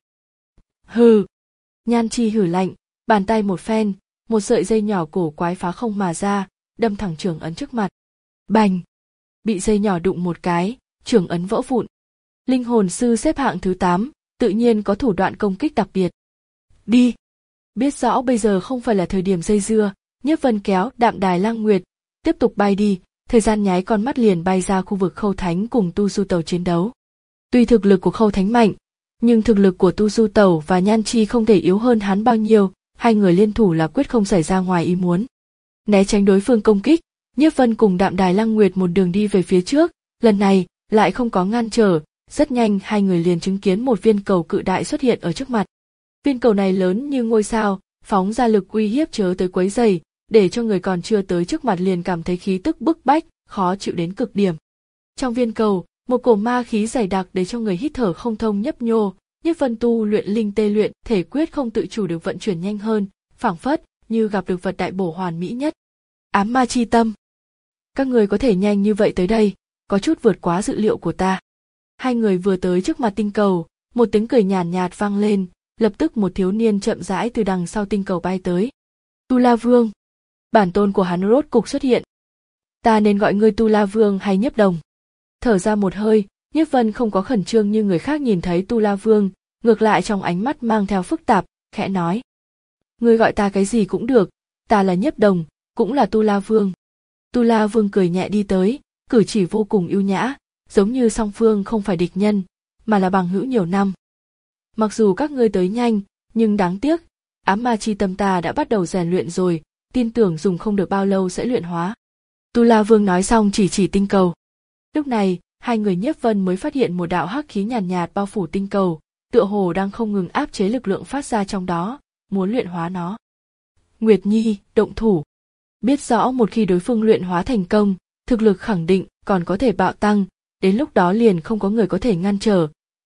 Hừ! Nhan Chi hử lạnh, bàn tay một phen, một sợi dây nhỏ cổ quái phá không mà ra, đâm thẳng trường ấn trước mặt. Bành! Bị dây nhỏ đụng một cái, trường ấn vỡ vụn. Linh hồn sư xếp hạng thứ tám, tự nhiên có thủ đoạn công kích đặc biệt. Đi! Biết rõ bây giờ không phải là thời điểm dây dưa, Nhiếp Vân kéo Đạm Đài Lăng Nguyệt, tiếp tục bay đi, thời gian nháy con mắt liền bay ra khu vực Khâu Thánh cùng Tu Du Tẩu chiến đấu. Tuy thực lực của Khâu Thánh mạnh, nhưng thực lực của Tu Du Tẩu và Nhan Chi không thể yếu hơn hắn bao nhiêu, hai người liên thủ là quyết không xảy ra ngoài ý muốn. Né tránh đối phương công kích, Nhiếp Vân cùng Đạm Đài Lăng Nguyệt một đường đi về phía trước, lần này lại không có ngăn trở, rất nhanh hai người liền chứng kiến một viên cầu cự đại xuất hiện ở trước mặt. Viên cầu này lớn như ngôi sao, phóng ra lực uy hiếp chớ tới quấy rầy, để cho người còn chưa tới trước mặt liền cảm thấy khí tức bức bách, khó chịu đến cực điểm. Trong viên cầu, một cổ ma khí dày đặc để cho người hít thở không thông nhấp nhô, Nhiếp Vân tu luyện linh tê luyện, thể quyết không tự chủ được vận chuyển nhanh hơn, phảng phất như gặp được vật đại bổ hoàn mỹ nhất. Ám ma chi tâm. Các người có thể nhanh như vậy tới đây, có chút vượt quá dự liệu của ta. Hai người vừa tới trước mặt tinh cầu, một tiếng cười nhàn nhạt vang lên, lập tức một thiếu niên chậm rãi từ đằng sau tinh cầu bay tới. Tu La Vương. Bản tôn của hắn rốt cục xuất hiện. Ta nên gọi ngươi Tu La Vương hay Nhiếp Đồng? Thở ra một hơi, Nhiếp Vân không có khẩn trương như người khác nhìn thấy Tu La Vương, ngược lại trong ánh mắt mang theo phức tạp, khẽ nói. Ngươi gọi ta cái gì cũng được, ta là Nhiếp Đồng, cũng là Tu La Vương. Tu La Vương cười nhẹ đi tới, cử chỉ vô cùng ưu nhã, giống như song phương không phải địch nhân, mà là bằng hữu nhiều năm. Mặc dù các ngươi tới nhanh, nhưng đáng tiếc, ám ma chi tâm ta đã bắt đầu rèn luyện rồi, tin tưởng dùng không được bao lâu sẽ luyện hóa. Tu La Vương nói xong chỉ chỉ tinh cầu. Lúc này, hai người Nhiếp Vân mới phát hiện một đạo hắc khí nhàn nhạt, nhạt bao phủ tinh cầu, tựa hồ đang không ngừng áp chế lực lượng phát ra trong đó, muốn luyện hóa nó. Nguyệt Nhi, động thủ. Biết rõ một khi đối phương luyện hóa thành công, thực lực khẳng định còn có thể bạo tăng, đến lúc đó liền không có người có thể ngăn trở,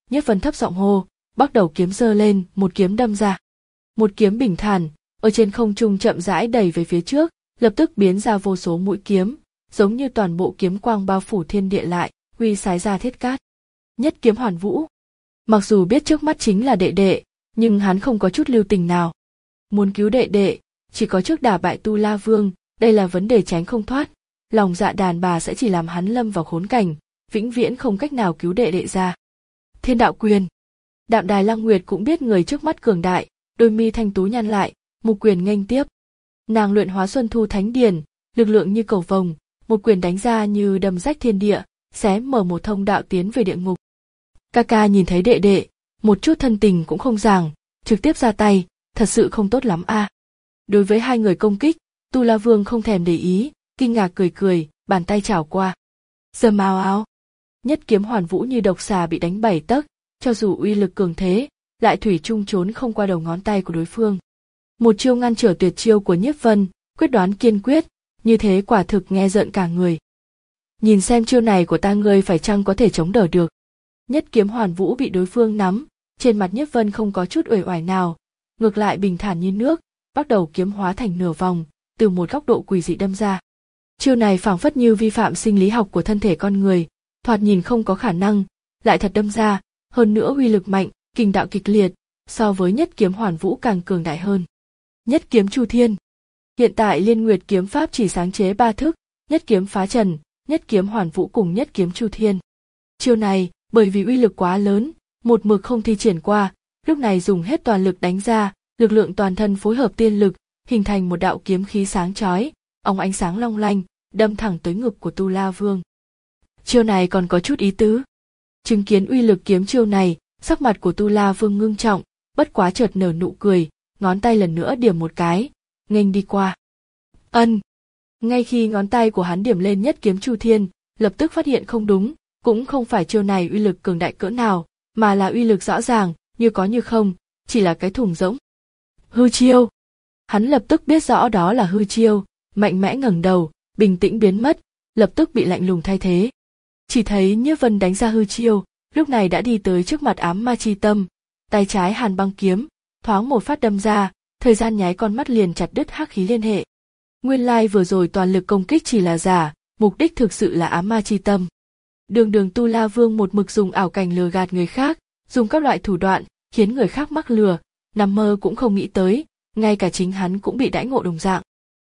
Nhiếp Vân thấp giọng hô, bắt đầu kiếm giơ lên, một kiếm đâm ra. Một kiếm bình thản, ở trên không trung chậm rãi đẩy về phía trước, lập tức biến ra vô số mũi kiếm, giống như toàn bộ kiếm quang bao phủ thiên địa lại, huy sái ra thiết cát. Nhất kiếm hoàn vũ. Mặc dù biết trước mắt chính là đệ đệ, nhưng hắn không có chút lưu tình nào. Muốn cứu đệ đệ, chỉ có trước đả bại Tu La Vương, đây là vấn đề tránh không thoát. Lòng dạ đàn bà sẽ chỉ làm hắn lâm vào khốn cảnh, vĩnh viễn không cách nào cứu đệ đệ ra. Thiên đạo quyền. Đạm Đài Lăng Nguyệt cũng biết người trước mắt cường đại, đôi mi thanh tú nhăn lại, một quyền nghênh tiếp. Nàng luyện hóa Xuân Thu Thánh Điển, lực lượng như cầu vồng, một quyền đánh ra như đâm rách thiên địa, xé mở một thông đạo tiến về địa ngục. Ca ca nhìn thấy đệ đệ, một chút thân tình cũng không giảng, trực tiếp ra tay, thật sự không tốt lắm a. À. Đối với hai người công kích, Tu La Vương không thèm để ý, kinh ngạc cười cười, bàn tay chảo qua. Dầm ào ào. Nhất kiếm hoàn vũ như độc xà bị đánh bảy tấc, cho dù uy lực cường thế, lại thủy chung trốn không qua đầu ngón tay của đối phương. Một chiêu ngăn trở tuyệt chiêu của Nhiếp Vân, quyết đoán kiên quyết, như thế quả thực nghe rợn cả người. Nhìn xem chiêu này của ta ngươi phải chăng có thể chống đỡ được. Nhất kiếm hoàn vũ bị đối phương nắm, trên mặt Nhiếp Vân không có chút uể oải nào, ngược lại bình thản như nước, bắt đầu kiếm hóa thành nửa vòng, từ một góc độ quỷ dị đâm ra. Chiêu này phảng phất như vi phạm sinh lý học của thân thể con người, thoạt nhìn không có khả năng, lại thật đâm ra, hơn nữa uy lực mạnh, kình đạo kịch liệt, so với nhất kiếm hoàn vũ càng cường đại hơn. Nhất kiếm Chu Thiên. Hiện tại Liên Nguyệt kiếm pháp chỉ sáng chế ba thức, nhất kiếm phá trần, nhất kiếm hoàn vũ cùng nhất kiếm Chu Thiên. Chiêu này, bởi vì uy lực quá lớn, một mực không thi triển qua, lúc này dùng hết toàn lực đánh ra, lực lượng toàn thân phối hợp tiên lực, hình thành một đạo kiếm khí sáng chói, óng ánh sáng long lanh, đâm thẳng tới ngực của Tu La Vương. Chiêu này còn có chút ý tứ. Chứng kiến uy lực kiếm chiêu này, sắc mặt của Tu La Vương ngưng trọng, bất quá chợt nở nụ cười, ngón tay lần nữa điểm một cái, nghênh đi qua. Ân. Ngay khi ngón tay của hắn điểm lên nhất kiếm Chu Thiên, lập tức phát hiện không đúng, cũng không phải chiêu này uy lực cường đại cỡ nào, mà là uy lực rõ ràng, như có như không, chỉ là cái thùng rỗng. Hư chiêu. Hắn lập tức biết rõ đó là hư chiêu, mạnh mẽ ngẩng đầu, bình tĩnh biến mất, lập tức bị lạnh lùng thay thế. Chỉ thấy Nhiếp Vân đánh ra hư chiêu, lúc này đã đi tới trước mặt ám ma chi tâm, tay trái hàn băng kiếm, thoáng một phát đâm ra, thời gian nháy con mắt liền chặt đứt hắc khí liên hệ. Nguyên lai vừa rồi toàn lực công kích chỉ là giả, mục đích thực sự là ám ma chi tâm. Đường đường Tu La Vương một mực dùng ảo cảnh lừa gạt người khác, dùng các loại thủ đoạn, khiến người khác mắc lừa, nằm mơ cũng không nghĩ tới, ngay cả chính hắn cũng bị đãi ngộ đồng dạng.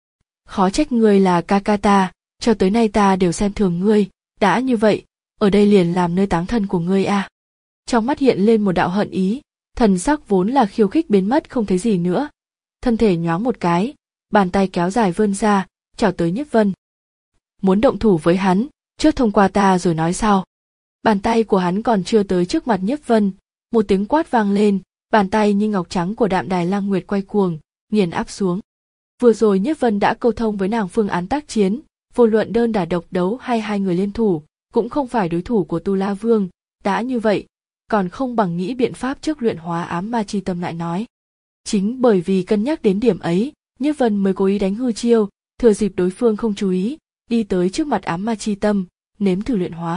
Khó trách ngươi là ca ca ta, cho tới nay ta đều xem thường ngươi, đã như vậy, ở đây liền làm nơi táng thân của ngươi a. À. Trong mắt hiện lên một đạo hận ý, thần sắc vốn là khiêu khích biến mất không thấy gì nữa. Thân thể nhoáng một cái, bàn tay kéo dài vươn ra, chào tới Nhiếp Vân. Muốn động thủ với hắn, trước thông qua ta rồi nói sau. Bàn tay của hắn còn chưa tới trước mặt Nhiếp Vân, một tiếng quát vang lên, bàn tay như ngọc trắng của Đạm Đài Lăng Nguyệt quay cuồng, nghiền áp xuống. Vừa rồi Nhiếp Vân đã câu thông với nàng phương án tác chiến, vô luận đơn đả độc đấu hay hai người liên thủ, cũng không phải đối thủ của Tu La Vương, đã như vậy, còn không bằng nghĩ biện pháp trước luyện hóa ám ma chi tâm lại nói. Chính bởi vì cân nhắc đến điểm ấy, Nhiếp Vân mới cố ý đánh hư chiêu, thừa dịp đối phương không chú ý, đi tới trước mặt ám ma chi tâm, nếm thử luyện hóa.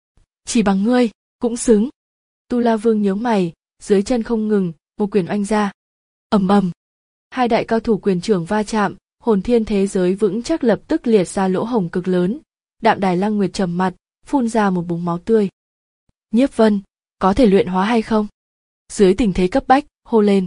Chỉ bằng ngươi, cũng xứng. Tu La Vương nhướng mày, dưới chân không ngừng, một quyền oanh ra. Ầm ầm. Hai đại cao thủ quyền trưởng va chạm, hồn thiên thế giới vững chắc lập tức liệt ra lỗ hổng cực lớn. Đạm Đài Lăng Nguyệt trầm mặt, phun ra một búng máu tươi. Nhiếp Vân, có thể luyện hóa hay không? Dưới tình thế cấp bách, hô lên.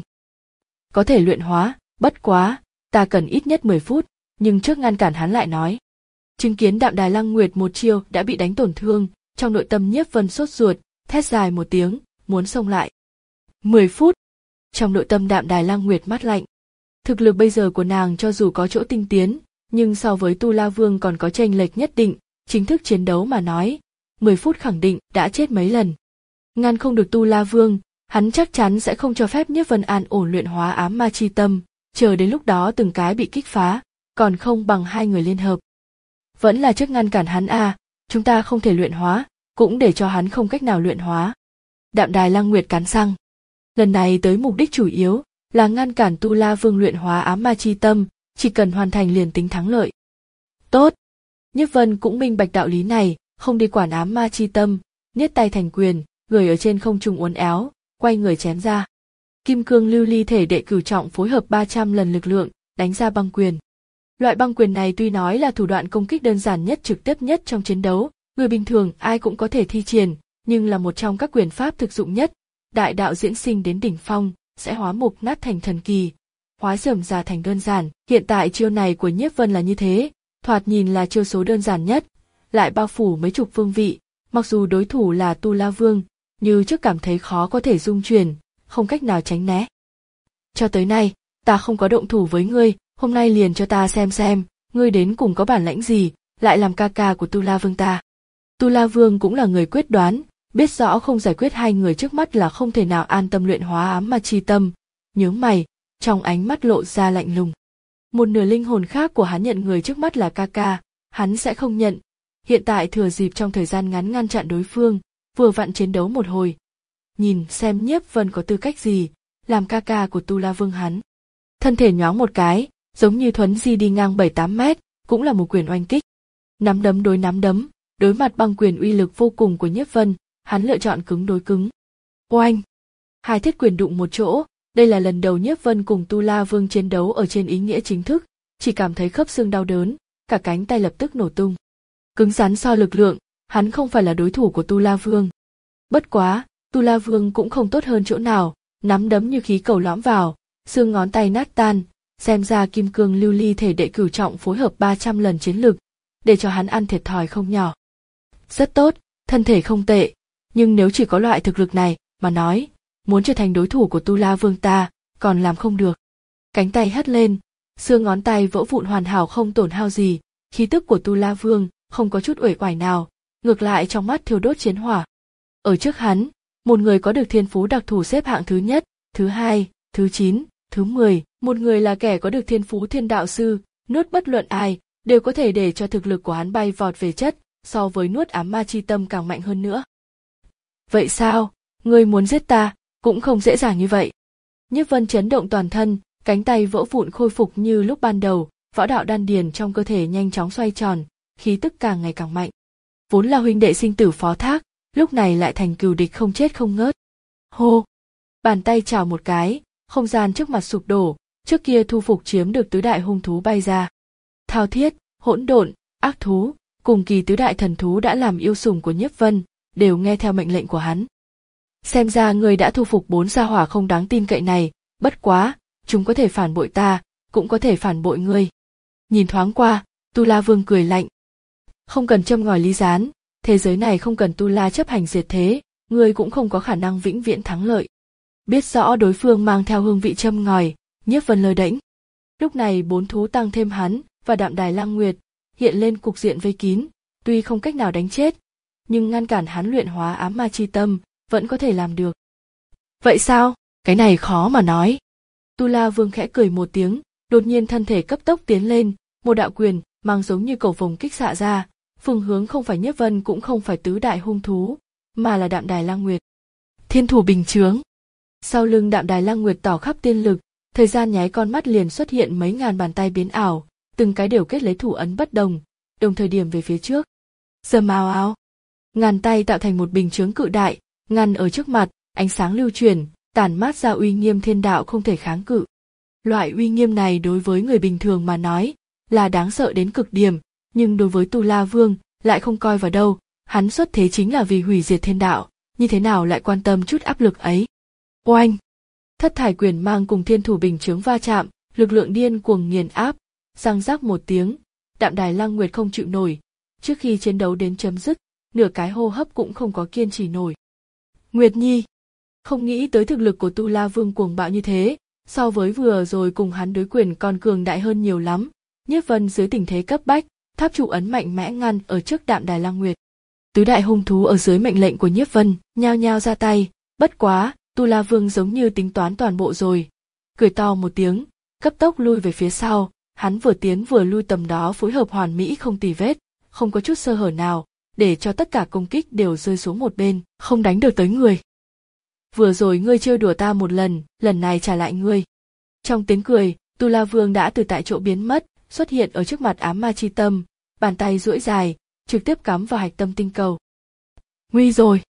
Có thể luyện hóa, bất quá, ta cần ít nhất mười phút, nhưng trước ngăn cản hắn lại nói. Chứng kiến Đạm Đài Lăng Nguyệt một chiêu đã bị đánh tổn thương, trong nội tâm Nhiếp Vân sốt ruột, thét dài một tiếng, muốn xông lại. Mười phút. Trong nội tâm Đạm Đài Lăng Nguyệt mắt lạnh. Thực lực bây giờ của nàng cho dù có chỗ tinh tiến, nhưng so với Tu La Vương còn có chênh lệch nhất định, chính thức chiến đấu mà nói, mười phút khẳng định đã chết mấy lần. Ngăn không được Tu La Vương, hắn chắc chắn sẽ không cho phép Nhiếp Vân an ổn luyện hóa ám ma chi tâm, chờ đến lúc đó từng cái bị kích phá, còn không bằng hai người liên hợp. Vẫn là trước ngăn cản hắn à, chúng ta không thể luyện hóa, cũng để cho hắn không cách nào luyện hóa. Đạm Đài Lăng Nguyệt cắn răng. Lần này tới mục đích chủ yếu là ngăn cản Tu La Vương luyện hóa ám ma chi tâm, chỉ cần hoàn thành liền tính thắng lợi. Tốt. Nhiếp Vân cũng minh bạch đạo lý này, không đi quản ám ma chi tâm, niết tay thành quyền, người ở trên không trung uốn éo, quay người chém ra. Kim cương lưu ly thể đệ cửu trọng phối hợp ba trăm lần lực lượng, đánh ra băng quyền. Loại băng quyền này tuy nói là thủ đoạn công kích đơn giản nhất trực tiếp nhất trong chiến đấu, người bình thường ai cũng có thể thi triển, nhưng là một trong các quyền pháp thực dụng nhất, đại đạo diễn sinh đến đỉnh phong, sẽ hóa mục nát thành thần kỳ, hóa rườm rà thành đơn giản. Hiện tại chiêu này của Nhiếp Vân là như thế, thoạt nhìn là chiêu số đơn giản nhất, lại bao phủ mấy chục vương vị, mặc dù đối thủ là Tu La Vương, như trước cảm thấy khó có thể dung chuyển, không cách nào tránh né. Cho tới nay, ta không có động thủ với ngươi, hôm nay liền cho ta xem xem, ngươi đến cùng có bản lãnh gì, lại làm ca ca của Tu La Vương ta. Tu La Vương cũng là người quyết đoán, biết rõ không giải quyết hai người trước mắt là không thể nào an tâm luyện hóa ám ma chi tâm, nhướng mày, trong ánh mắt lộ ra lạnh lùng. Một nửa linh hồn khác của hắn nhận người trước mắt là ca ca, hắn sẽ không nhận. Hiện tại thừa dịp trong thời gian ngắn ngăn chặn đối phương, vừa vặn chiến đấu một hồi. Nhìn xem Nhiếp Vân có tư cách gì, làm ca ca của Tu La Vương hắn. Thân thể nhoáng một cái, giống như thuấn di đi ngang bảy tám mét, cũng là một quyền oanh kích. Nắm đấm đối nắm đấm, đối mặt băng quyền uy lực vô cùng của Nhiếp Vân, hắn lựa chọn cứng đối cứng. Oanh! Hai thiết quyền đụng một chỗ, đây là lần đầu Nhiếp Vân cùng Tu La Vương chiến đấu ở trên ý nghĩa chính thức, chỉ cảm thấy khớp xương đau đớn, cả cánh tay lập tức nổ tung. Cứng rắn so lực lượng, hắn không phải là đối thủ của Tu La Vương. Bất quá, Tu La Vương cũng không tốt hơn chỗ nào, nắm đấm như khí cầu lõm vào, xương ngón tay nát tan, xem ra kim cương lưu ly thể đệ cửu trọng phối hợp ba trăm lần chiến lực, để cho hắn ăn thiệt thòi không nhỏ. Rất tốt, thân thể không tệ, nhưng nếu chỉ có loại thực lực này mà nói, muốn trở thành đối thủ của Tu La Vương ta, còn làm không được. Cánh tay hất lên, xương ngón tay vỡ vụn hoàn hảo không tổn hao gì, khí tức của Tu La Vương không có chút uể oải nào, ngược lại trong mắt thiêu đốt chiến hỏa. Ở trước hắn, một người có được thiên phú đặc thù xếp hạng thứ nhất, thứ hai, thứ chín, thứ mười, một người là kẻ có được thiên phú thiên đạo sư, nuốt bất luận ai, đều có thể để cho thực lực của hắn bay vọt về chất, so với nuốt ám ma chi tâm càng mạnh hơn nữa. Vậy sao, ngươi muốn giết ta, cũng không dễ dàng như vậy. Nhiếp Vân chấn động toàn thân, cánh tay vỡ vụn khôi phục như lúc ban đầu, võ đạo đan điền trong cơ thể nhanh chóng xoay tròn, khí tức càng ngày càng mạnh. Vốn là huynh đệ sinh tử phó thác, lúc này lại thành cừu địch không chết không ngớt. Hô! Bàn tay chảo một cái, không gian trước mặt sụp đổ, trước kia thu phục chiếm được tứ đại hung thú bay ra. Thao thiết, hỗn độn, ác thú, cùng kỳ tứ đại thần thú đã làm yêu sủng của Nhiếp Vân, đều nghe theo mệnh lệnh của hắn. Xem ra người đã thu phục bốn gia hỏa không đáng tin cậy này, bất quá, chúng có thể phản bội ta, cũng có thể phản bội ngươi. Nhìn thoáng qua, Tu La Vương cười lạnh. Không cần châm ngòi ly gián, thế giới này không cần Tu La chấp hành diệt thế, ngươi cũng không có khả năng vĩnh viễn thắng lợi. Biết rõ đối phương mang theo hương vị châm ngòi, Nhiếp Vân lơ đễnh. Lúc này bốn thú tăng thêm hắn và Đạm Đài Lăng Nguyệt hiện lên cục diện vây kín, tuy không cách nào đánh chết, nhưng ngăn cản hắn luyện hóa ám ma chi tâm vẫn có thể làm được. Vậy sao? Cái này khó mà nói. Tu La Vương khẽ cười một tiếng, đột nhiên thân thể cấp tốc tiến lên, một đạo quyền mang giống như cầu vồng kích xạ ra, phương hướng không phải Nhiếp Vân cũng không phải tứ đại hung thú, mà là Đạm Đài Lăng Nguyệt. Thiên thủ bình chướng. Sau lưng Đạm Đài Lăng Nguyệt tỏ khắp tiên lực, thời gian nháy con mắt liền xuất hiện mấy ngàn bàn tay biến ảo, từng cái đều kết lấy thủ ấn bất đồng, đồng thời điểm về phía trước. Rầm ào ào, ngàn tay tạo thành một bình chướng cự đại, ngăn ở trước mặt, ánh sáng lưu chuyển, tản mát ra uy nghiêm thiên đạo không thể kháng cự. Loại uy nghiêm này đối với người bình thường mà nói là đáng sợ đến cực điểm, nhưng đối với Tu La Vương lại không coi vào đâu, hắn xuất thế chính là vì hủy diệt thiên đạo, như thế nào lại quan tâm chút áp lực ấy. Oanh! Thất thải quyền mang cùng thiên thủ bình chướng va chạm, lực lượng điên cuồng nghiền áp, răng rắc một tiếng, Đạm Đài Lăng Nguyệt không chịu nổi, trước khi chiến đấu đến chấm dứt, nửa cái hô hấp cũng không có kiên trì nổi. Nguyệt Nhi! Không nghĩ tới thực lực của Tu La Vương cuồng bạo như thế, so với vừa rồi cùng hắn đối quyền còn cường đại hơn nhiều lắm. Nhiếp Vân dưới tình thế cấp bách, tháp trụ ấn mạnh mẽ ngăn ở trước Đạm Đài Lăng Nguyệt. Tứ đại hung thú ở dưới mệnh lệnh của Nhiếp Vân, nhao nhao ra tay, bất quá, Tu La Vương giống như tính toán toàn bộ rồi. Cười to một tiếng, cấp tốc lui về phía sau, hắn vừa tiến vừa lui tầm đó phối hợp hoàn mỹ không tì vết, không có chút sơ hở nào, để cho tất cả công kích đều rơi xuống một bên, không đánh được tới người. Vừa rồi ngươi trêu đùa ta một lần, lần này trả lại ngươi. Trong tiếng cười, Tu La Vương đã từ tại chỗ biến mất, xuất hiện ở trước mặt ám ma chi tâm, bàn tay duỗi dài, trực tiếp cắm vào hạch tâm tinh cầu. Nguy rồi!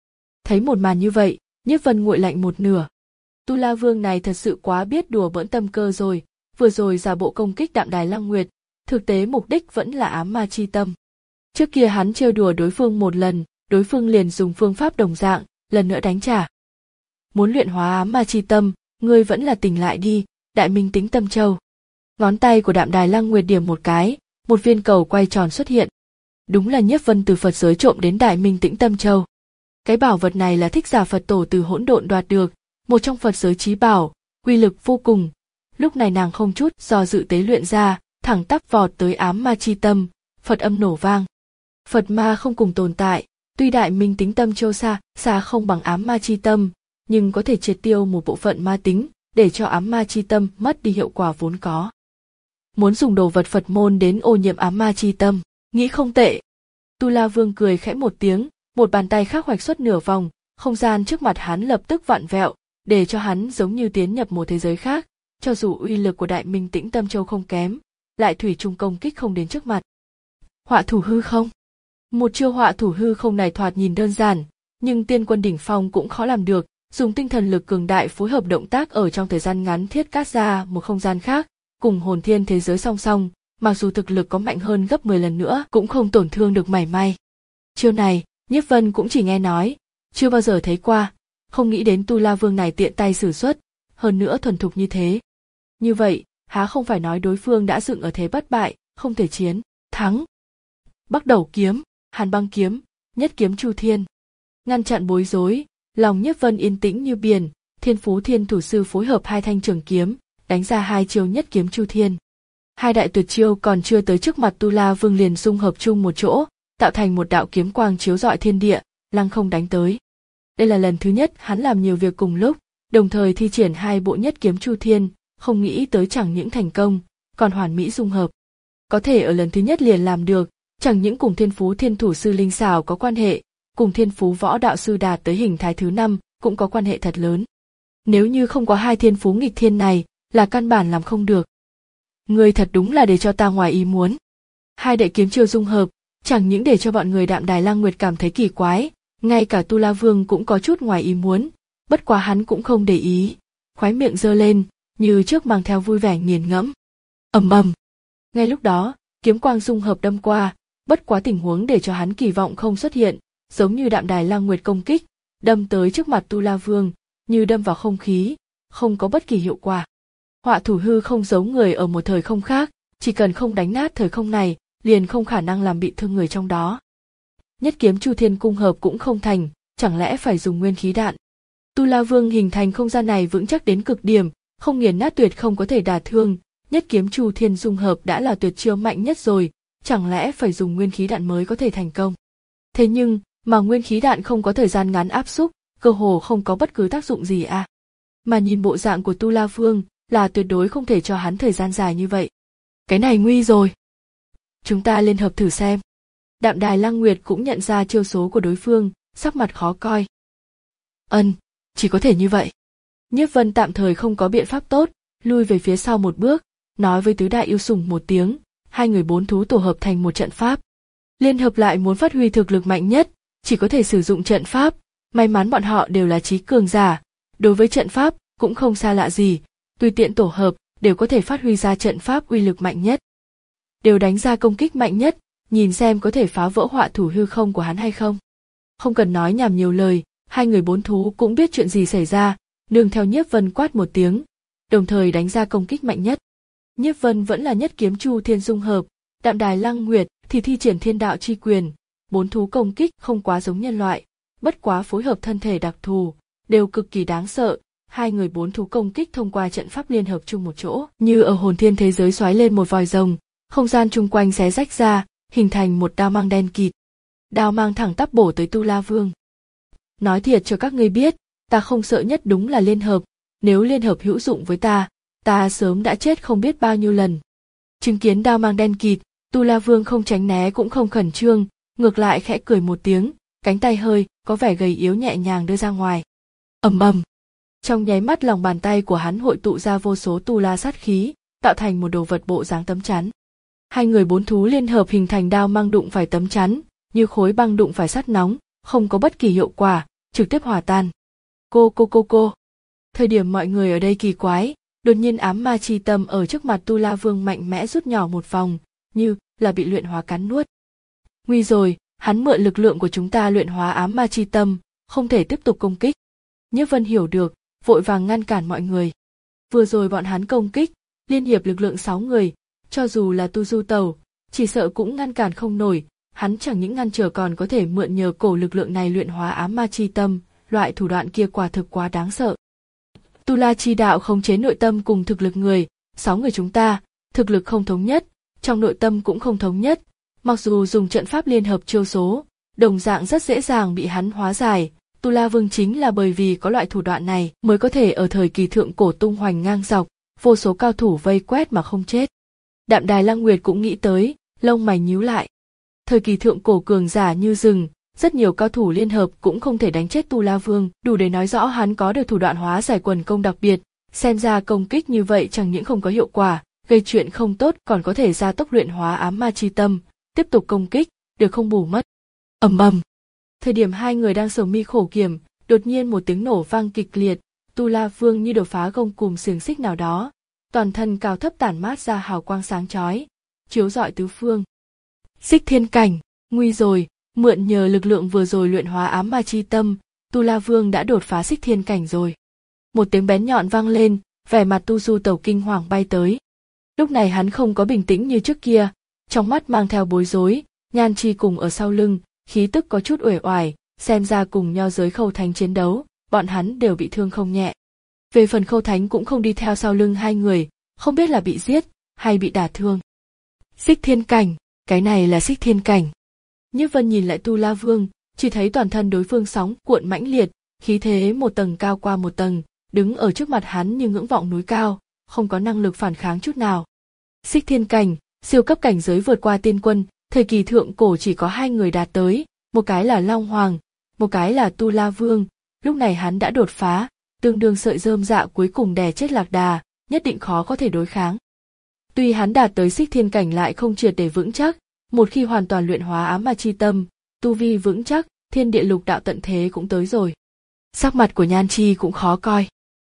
Thấy một màn như vậy, Nhiếp Vân nguội lạnh một nửa. Tu La Vương này thật sự quá biết đùa bỡn tâm cơ rồi, vừa rồi giả bộ công kích Đạm Đài Lăng Nguyệt, thực tế mục đích vẫn là ám ma chi tâm. Trước kia hắn trêu đùa đối phương một lần, đối phương liền dùng phương pháp đồng dạng, lần nữa đánh trả. Muốn luyện hóa ám ma chi tâm, ngươi vẫn là tỉnh lại đi, Đại Minh Tĩnh Tâm Châu. Ngón tay của Đạm Đài Lăng Nguyệt điểm một cái, một viên cầu quay tròn xuất hiện. Đúng là Nhiếp Vân từ Phật giới trộm đến Đại Minh Tĩnh Tâm Châu. Cái bảo vật này là Thích Giả Phật Tổ từ hỗn độn đoạt được, một trong Phật giới chí bảo, uy lực vô cùng. Lúc này nàng không chút do dự tế luyện ra, thẳng tắp vọt tới ám ma chi tâm, Phật âm nổ vang. Phật ma không cùng tồn tại, tuy Đại Minh Tĩnh Tâm Châu xa, xa không bằng ám ma chi tâm, nhưng có thể triệt tiêu một bộ phận ma tính, để cho ám ma chi tâm mất đi hiệu quả vốn có. Muốn dùng đồ vật Phật môn đến ô nhiễm ám ma chi tâm, nghĩ không tệ. Tu La Vương cười khẽ một tiếng, một bàn tay khác hoạch xuất nửa vòng, không gian trước mặt hắn lập tức vặn vẹo, để cho hắn giống như tiến nhập một thế giới khác, cho dù uy lực của Đại Minh Tĩnh Tâm Châu không kém, lại thủy chung công kích không đến trước mặt. Họa thủ hư không? Một chiêu họa thủ hư không này thoạt nhìn đơn giản, nhưng tiên quân đỉnh phong cũng khó làm được, dùng tinh thần lực cường đại phối hợp động tác ở trong thời gian ngắn thiết cắt ra một không gian khác, cùng hồn thiên thế giới song song, mặc dù thực lực có mạnh hơn gấp mười lần nữa cũng không tổn thương được mảy may. Chiêu này, Nhiếp Vân cũng chỉ nghe nói, chưa bao giờ thấy qua, không nghĩ đến Tu La Vương này tiện tay sử xuất, hơn nữa thuần thục như thế. Như vậy, há không phải nói đối phương đã dựng ở thế bất bại, không thể chiến, thắng. Bắc Đầu kiếm, Hàn Băng kiếm, Nhất kiếm Chu Thiên. Ngăn chặn bối rối, lòng Nhiếp Vân yên tĩnh như biển, Thiên Phú Thiên Thủ Sư phối hợp hai thanh trường kiếm, đánh ra hai chiêu Nhất kiếm Chu Thiên. Hai đại tuyệt chiêu còn chưa tới trước mặt Tu La Vương liền dung hợp chung một chỗ, tạo thành một đạo kiếm quang chiếu rọi thiên địa, lăng không đánh tới. Đây là lần thứ nhất hắn làm nhiều việc cùng lúc, đồng thời thi triển hai bộ Nhất kiếm Chu Thiên, không nghĩ tới chẳng những thành công, còn hoàn mỹ dung hợp. Có thể ở lần thứ nhất liền làm được, chẳng những cùng Thiên Phú Thiên Thủ Sư linh xảo có quan hệ, cùng Thiên Phú Võ Đạo Sư đạt tới hình thái thứ năm cũng có quan hệ thật lớn. Nếu như không có hai thiên phú nghịch thiên này, là căn bản làm không được. Người thật đúng là để cho ta ngoài ý muốn. Hai đại kiếm chiêu dung hợp, chẳng những để cho bọn người Đạm Đài Lăng Nguyệt cảm thấy kỳ quái, ngay cả Tu La Vương cũng có chút ngoài ý muốn, bất quá hắn cũng không để ý, khóe miệng giơ lên, như trước mang theo vui vẻ nghiền ngẫm. Ầm ầm. Ngay lúc đó, kiếm quang dung hợp đâm qua, bất quá tình huống để cho hắn kỳ vọng không xuất hiện, giống như Đạm Đài Lăng Nguyệt công kích, đâm tới trước mặt Tu La Vương, như đâm vào không khí, không có bất kỳ hiệu quả. Họa thủ hư không giống người ở một thời không khác, chỉ cần không đánh nát thời không này, liền không khả năng làm bị thương người trong đó. Nhất kiếm Chu Thiên cung hợp cũng không thành, chẳng lẽ phải dùng nguyên khí đạn. Tu La Vương hình thành không gian này vững chắc đến cực điểm, không nghiền nát tuyệt không có thể đả thương, Nhất kiếm Chu Thiên dung hợp đã là tuyệt chiêu mạnh nhất rồi, chẳng lẽ phải dùng nguyên khí đạn mới có thể thành công. Thế nhưng, mà nguyên khí đạn không có thời gian ngắn áp xúc, cơ hồ không có bất cứ tác dụng gì à. Mà nhìn bộ dạng của Tu La Vương, là tuyệt đối không thể cho hắn thời gian dài như vậy. Cái này nguy rồi. Chúng ta liên hợp thử xem. Đạm Đài Lăng Nguyệt cũng nhận ra chiêu số của đối phương, sắc mặt khó coi. Ân, chỉ có thể như vậy. Nhiếp Vân tạm thời không có biện pháp tốt, lui về phía sau một bước, nói với tứ đại yêu sủng một tiếng, hai người bốn thú tổ hợp thành một trận pháp. Liên hợp lại muốn phát huy thực lực mạnh nhất, chỉ có thể sử dụng trận pháp, may mắn bọn họ đều là trí cường giả, đối với trận pháp cũng không xa lạ gì, tùy tiện tổ hợp đều có thể phát huy ra trận pháp uy lực mạnh nhất. Đều đánh ra công kích mạnh nhất, nhìn xem có thể phá vỡ họa thủ hư không của hắn hay không. Không cần nói nhảm nhiều lời, hai người bốn thú cũng biết chuyện gì xảy ra, nương theo Nhiếp Vân quát một tiếng, đồng thời đánh ra công kích mạnh nhất. Nhiếp Vân vẫn là Nhất kiếm Chu Thiên dung hợp, Đạm Đài Lăng Nguyệt thì thi triển Thiên Đạo chi quyền, bốn thú công kích không quá giống nhân loại, bất quá phối hợp thân thể đặc thù, đều cực kỳ đáng sợ. Hai người bốn thú công kích thông qua trận pháp liên hợp chung một chỗ, như ở hồn thiên thế giới xoáy lên một vòi rồng, không gian chung quanh xé rách ra, hình thành một đao mang đen kịt. Đao mang thẳng tắp bổ tới Tu La Vương. Nói thiệt cho các ngươi biết, ta không sợ nhất đúng là liên hợp, nếu liên hợp hữu dụng với ta, ta sớm đã chết không biết bao nhiêu lần. Chứng kiến đao mang đen kịt, Tu La Vương không tránh né cũng không khẩn trương, ngược lại khẽ cười một tiếng, cánh tay hơi có vẻ gầy yếu nhẹ nhàng đưa ra ngoài. Ầm ầm. Trong nháy mắt lòng bàn tay của hắn hội tụ ra vô số tu la sát khí, tạo thành một đồ vật bộ dáng tấm chắn. Hai người bốn thú liên hợp hình thành đao mang đụng phải tấm chắn, như khối băng đụng phải sắt nóng, không có bất kỳ hiệu quả, trực tiếp hòa tan. Cô cô cô cô. Thời điểm mọi người ở đây kỳ quái, đột nhiên ám ma chi tâm ở trước mặt Tu La Vương mạnh mẽ rút nhỏ một vòng, như là bị luyện hóa cắn nuốt. Nguy rồi, hắn mượn lực lượng của chúng ta luyện hóa ám ma chi tâm, không thể tiếp tục công kích. Nhiếp Vân hiểu được, vội vàng ngăn cản mọi người. Vừa rồi bọn hắn công kích, liên hiệp lực lượng sáu người, cho dù là Tu Du Tẩu, chỉ sợ cũng ngăn cản không nổi, hắn chẳng những ngăn trở còn có thể mượn nhờ cổ lực lượng này luyện hóa ám ma chi tâm, loại thủ đoạn kia quả thực quá đáng sợ. Tu La chi đạo khống chế nội tâm cùng thực lực người, sáu người chúng ta, thực lực không thống nhất, trong nội tâm cũng không thống nhất, mặc dù dùng trận pháp liên hợp chiêu số, đồng dạng rất dễ dàng bị hắn hóa giải. Tu La Vương chính là bởi vì có loại thủ đoạn này mới có thể ở thời kỳ thượng cổ tung hoành ngang dọc, vô số cao thủ vây quét mà không chết. Đạm Đài Lăng Nguyệt cũng nghĩ tới, lông mày nhíu lại. Thời kỳ thượng cổ cường giả như rừng, rất nhiều cao thủ liên hợp cũng không thể đánh chết Tu La Vương, đủ để nói rõ hắn có được thủ đoạn hóa giải quần công đặc biệt, xem ra công kích như vậy chẳng những không có hiệu quả, gây chuyện không tốt còn có thể gia tốc luyện hóa ám ma chi tâm, tiếp tục công kích, được không bù mất. Ầm ầm. Thời điểm hai người đang sầu mi khổ kiểm, đột nhiên một tiếng nổ vang kịch liệt, Tu La Vương như đột phá gông cùm xiềng xích nào đó, toàn thân cao thấp tản mát ra hào quang sáng chói, chiếu rọi tứ phương. Xích thiên cảnh, nguy rồi, mượn nhờ lực lượng vừa rồi luyện hóa ám ma chi tâm, Tu La Vương đã đột phá xích thiên cảnh rồi. Một tiếng bén nhọn vang lên, vẻ mặt Tu Du Tẩu kinh hoàng bay tới. Lúc này hắn không có bình tĩnh như trước kia, trong mắt mang theo bối rối, Nhan Chi cùng ở sau lưng, khí tức có chút uể oải, xem ra cùng nho giới Khâu Thánh chiến đấu, bọn hắn đều bị thương không nhẹ. Về phần Khâu Thánh cũng không đi theo sau lưng hai người, không biết là bị giết hay bị đả thương. Xích thiên cảnh, cái này là xích thiên cảnh. Nhiếp Vân nhìn lại Tu La Vương, chỉ thấy toàn thân đối phương sóng cuộn mãnh liệt, khí thế một tầng cao qua một tầng, đứng ở trước mặt hắn như ngưỡng vọng núi cao, không có năng lực phản kháng chút nào. Xích thiên cảnh, siêu cấp cảnh giới vượt qua tiên quân, thời kỳ thượng cổ chỉ có hai người đạt tới, một cái là Long Hoàng, một cái là Tu La Vương, lúc này hắn đã đột phá, tương đương sợi rơm dạ cuối cùng đè chết Lạc Đà, nhất định khó có thể đối kháng. Tuy hắn đạt tới xích thiên cảnh lại không triệt để vững chắc, một khi hoàn toàn luyện hóa ám ma chi tâm, tu vi vững chắc, thiên địa lục đạo tận thế cũng tới rồi. Sắc mặt của Nhan Chi cũng khó coi.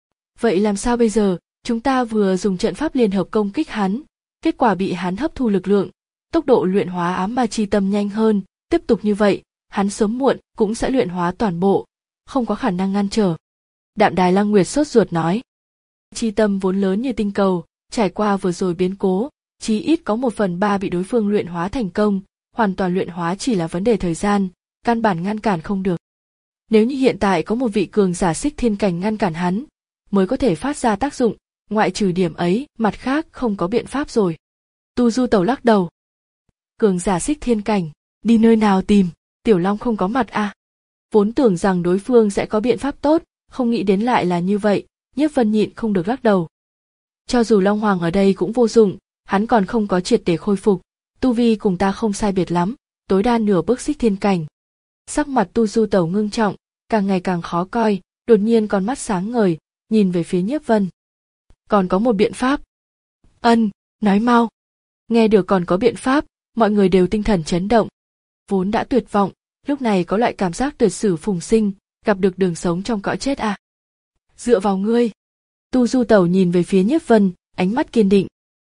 Vậy làm sao bây giờ, chúng ta vừa dùng trận pháp liên hợp công kích hắn, kết quả bị hắn hấp thu lực lượng, tốc độ luyện hóa ám ma chi tâm nhanh hơn, tiếp tục như vậy, hắn sớm muộn cũng sẽ luyện hóa toàn bộ, không có khả năng ngăn trở. Đạm Đài Lăng Nguyệt sốt ruột nói. Chi tâm vốn lớn như tinh cầu, trải qua vừa rồi biến cố, chí ít có một phần ba bị đối phương luyện hóa thành công, hoàn toàn luyện hóa chỉ là vấn đề thời gian, căn bản ngăn cản không được. Nếu như hiện tại có một vị cường giả xích thiên cảnh ngăn cản hắn, mới có thể phát ra tác dụng, ngoại trừ điểm ấy, mặt khác không có biện pháp rồi. Tu Du Tẩu lắc đầu. Cường giả xích thiên cảnh, đi nơi nào tìm, Tiểu Long không có mặt à? Vốn tưởng rằng đối phương sẽ có biện pháp tốt, không nghĩ đến lại là như vậy, Nhiếp Vân nhịn không được lắc đầu. Cho dù Long Hoàng ở đây cũng vô dụng, hắn còn không có triệt để khôi phục, tu vi cùng ta không sai biệt lắm, tối đa nửa bước xích thiên cảnh. Sắc mặt Tu Du Tẩu ngưng trọng, càng ngày càng khó coi, đột nhiên con mắt sáng ngời, nhìn về phía Nhiếp Vân. Còn có một biện pháp. Ân, nói mau. Nghe được còn có biện pháp, mọi người đều tinh thần chấn động. Vốn đã tuyệt vọng, lúc này có loại cảm giác tuyệt sử phùng sinh, gặp được đường sống trong cõi chết à. Dựa vào ngươi. Tu Du Tẩu nhìn về phía Nhiếp Vân, ánh mắt kiên định.